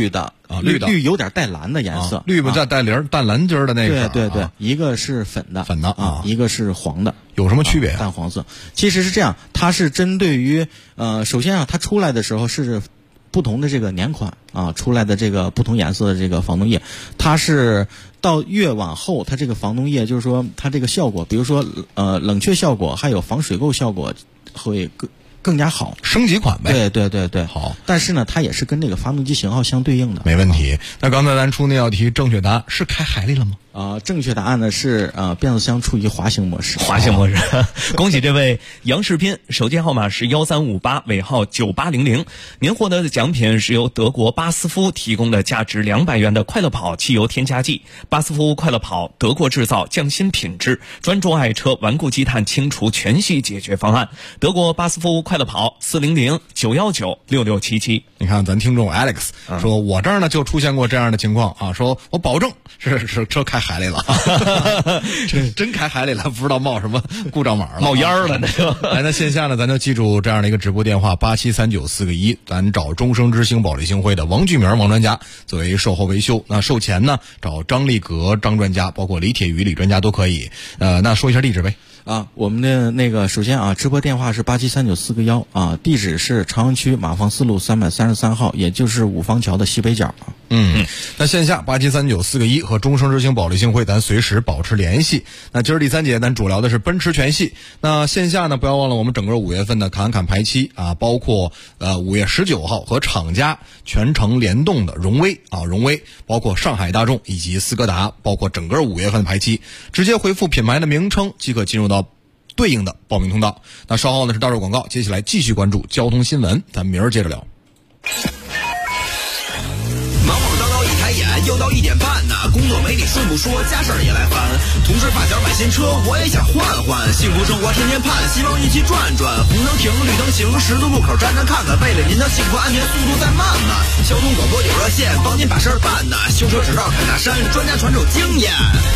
啊，绿的， 绿有点带蓝的颜色， 绿不带淡蓝筋儿的那个。 对，一个是粉的啊， 一个是黄的， 有什么区别？ 淡黄色。其实是这样，它是针对于首先它出来的时候是不同的这个年款啊，出来的这个不同颜色的这个防冻液，它是到越往后，它这个防冻液就是说它这个效果，比如说冷却效果还有防水垢效果会更加好， 升级款呗。 对，好。但是呢，它也是跟这个发动机型号相对应的。 没问题。那刚才咱出那道题，正确答案是开海里了吗？ 正确答案呢是变速箱处于滑行模式。 滑行模式，恭喜这位杨世斌，手机号码是1358尾号9800，您获得的奖品是由德国巴斯夫提供的价值200元的快乐跑汽油添加剂。巴斯夫快乐跑，德国制造，匠心品质，专注爱车顽固积碳清除全系解决方案。德国巴斯夫快乐跑400-919-6677。 你看咱听众 Alex 说，我这儿呢就出现过这样的情况啊，说我保证是车开海里了，真开海里了，不知道冒什么故障码了， 冒烟了那就。 来，那线下呢，咱就记住这样的一个直播电话873941，咱找终生之星保利星辉的王巨明王专家作为售后维修。那售前呢，找张立格张专家，包括李铁宇李专家都可以。那说一下地址呗。 我们的那个首先直播电话是873941地址是朝阳区马坊4路333号，也就是五方桥的西北角。 那线下873941和终生之星保利星辉，咱随时保持联系。那今儿第3节咱主聊的是奔驰全系。那线下呢，不要忘了我们整个5月份的侃排期包括5月19号和厂家全程联动的荣威，包括上海大众以及斯柯达，包括整个5月份的排期，直接回复品牌的名称即可进入到对应的报名通道。那稍后呢是到这广告，接下来继续关注交通新闻，咱明儿接着聊。 忙忙叨叨一抬眼，又到1点半呢，工作没你顺不说，家事儿也来烦。同事发小买新车，我也想换换，幸福生活天天盼，希望一起转转。红灯停，绿灯行，十字路口站站看看，为了您的幸福安全，速度再慢慢。交通广播有热线，帮您把事儿办呢。修车只绕坎大山，专家传授经验。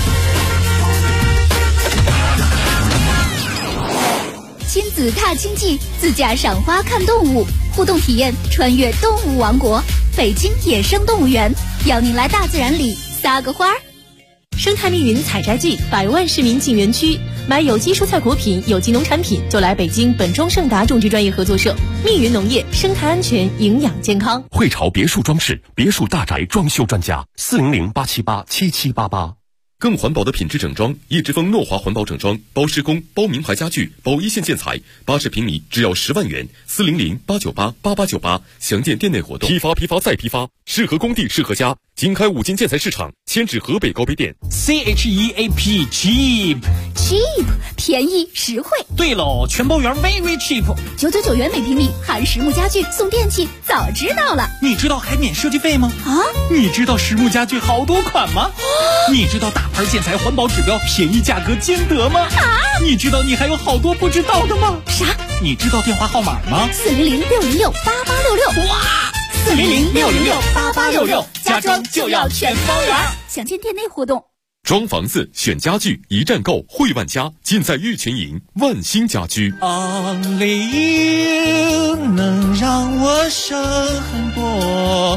亲子踏青记，自驾赏花看动物，互动体验穿越动物王国，北京野生动物园，邀您来大自然里撒个花儿。 生态密云采摘季，100万市民进园区，买有机蔬菜果品、有机农产品就来北京本庄盛达种植专业合作社，密云农业，生态安全，营养健康。 汇潮别墅装饰，别墅大宅装修专家，400-878-7788。更环保的品质整装，叶之峰诺华环保整装，包施工、包名牌家具、包一线建材，80平米只要10万元，400-898-8898，详见店内活动。批发再批发，适合工地适合家。经开5金建材市场，迁至河北高碑店。 CHEAP cheap 便宜实惠。 对喽，全包圆 very cheap， 999元每平米，含实木家具送电器，早知道了。 你知道还免设计费吗？你知道实木家具好多款吗？你知道大牌建材环保指标，便宜价格兼得吗？你知道你还有好多不知道的吗？ 啥？ 你知道电话号码吗 ？400-606-8866。 哇！400-606-8866，家装就要全包圆。 详见店内活动。 装房子选家具，一站购汇万家，尽在玉泉营万兴家居。 Only you 能让我省很多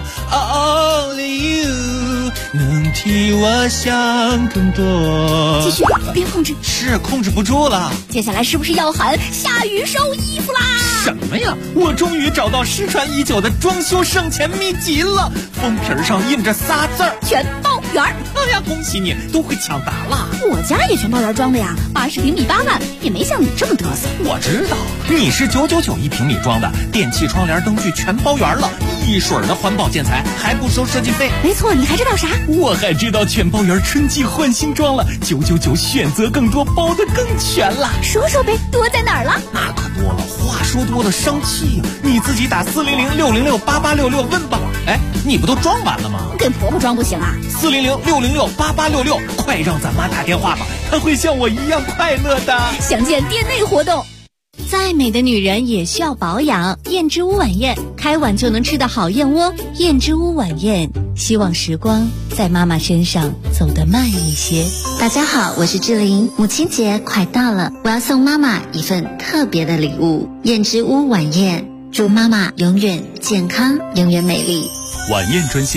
，Only you 能替我想更多。 继续，别控制。 是控制不住了。 接下来是不是要喊下雨收衣服啦？ 什么呀！我终于找到失传已久的装修省钱秘籍了，封皮上印着仨字儿： 全包圆。 哎呀，恭喜你，都会抢答了。 我家也全包圆装的呀，80平米8万，也没像你这么嘚瑟。 我知道，你是999一平米装的，电器、窗帘、灯具全包圆了，一水的环保建材，还不收设计费。 没错，你还知道啥？ 我还知道全包圆春季换新装了，999选择更多，包得更全了。 说说呗，多在哪儿了？ 那可多了，话说多了生气呀！你自己打400-606-8866问吧。哎，你不都装完了吗？ 跟婆婆装不行啊 ！400-606-8866，快让咱妈打电话吧，她会像我一样快乐的。 详见店内活动。再美的女人也需要保养，燕之屋晚宴，开碗就能吃的好燕窝。燕之屋晚宴，希望时光在妈妈身上走得慢一些。 大家好，我是志玲，母亲节快到了，我要送妈妈一份特别的礼物。燕之屋晚宴，祝妈妈永远健康，永远美丽。 晚宴专线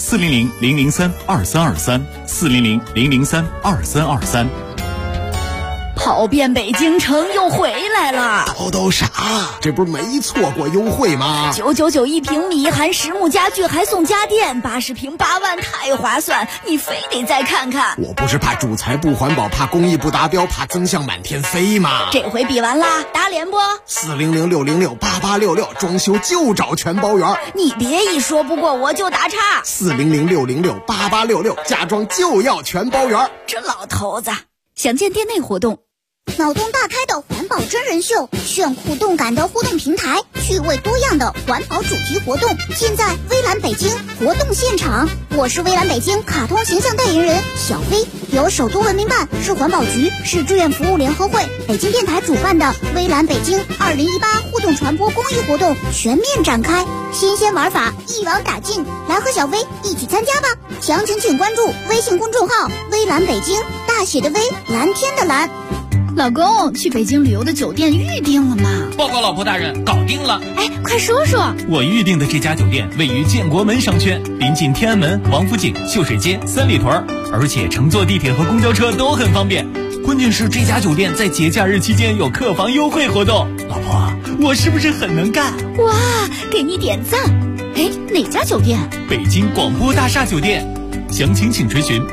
400-003-2323，400-003-2323。 跑遍北京城又回来了， 都啥？这不是没错过优惠吗 ？999一平米，含实木家具还送家电，80平8万，太划算！你非得再看看。 我不是怕主材不环保，怕工艺不达标，怕增项满天飞吗？ 这回比完啦，打脸不？400-606-8866，装修就找全包圆。你别一说不过我就打岔。 400-606-8866，家装就要全包圆。 这老头子，详见店内活动。 脑洞大开的环保真人秀，炫酷动感的互动平台，趣味多样的环保主题活动，现在微蓝北京活动现场。我是微蓝北京卡通形象代言人小薇，由首都文明办、市环保局、市志愿服务联合会、北京电台主办的微蓝北京2018互动传播公益活动全面展开，新鲜玩法一网打尽，来和小薇一起参加吧！详情请关注微信公众号微蓝北京，大写的微，蓝天的蓝。 老公，去北京旅游的酒店预定了吗？ 报告老婆大人，搞定了。 哎，快说说。 我预定的这家酒店位于建国门商圈，临近天安门、王府井、秀水街、三里屯，而且乘坐地铁和公交车都很方便。关键是这家酒店在节假日期间有客房优惠活动。老婆，我是不是很能干？ 哇，给你点赞。哎，哪家酒店？ 北京广播大厦酒店。详情请垂询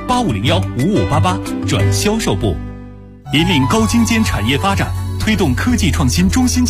8501-5588转销售部。引领高精尖产业发展，推动科技创新中心建设。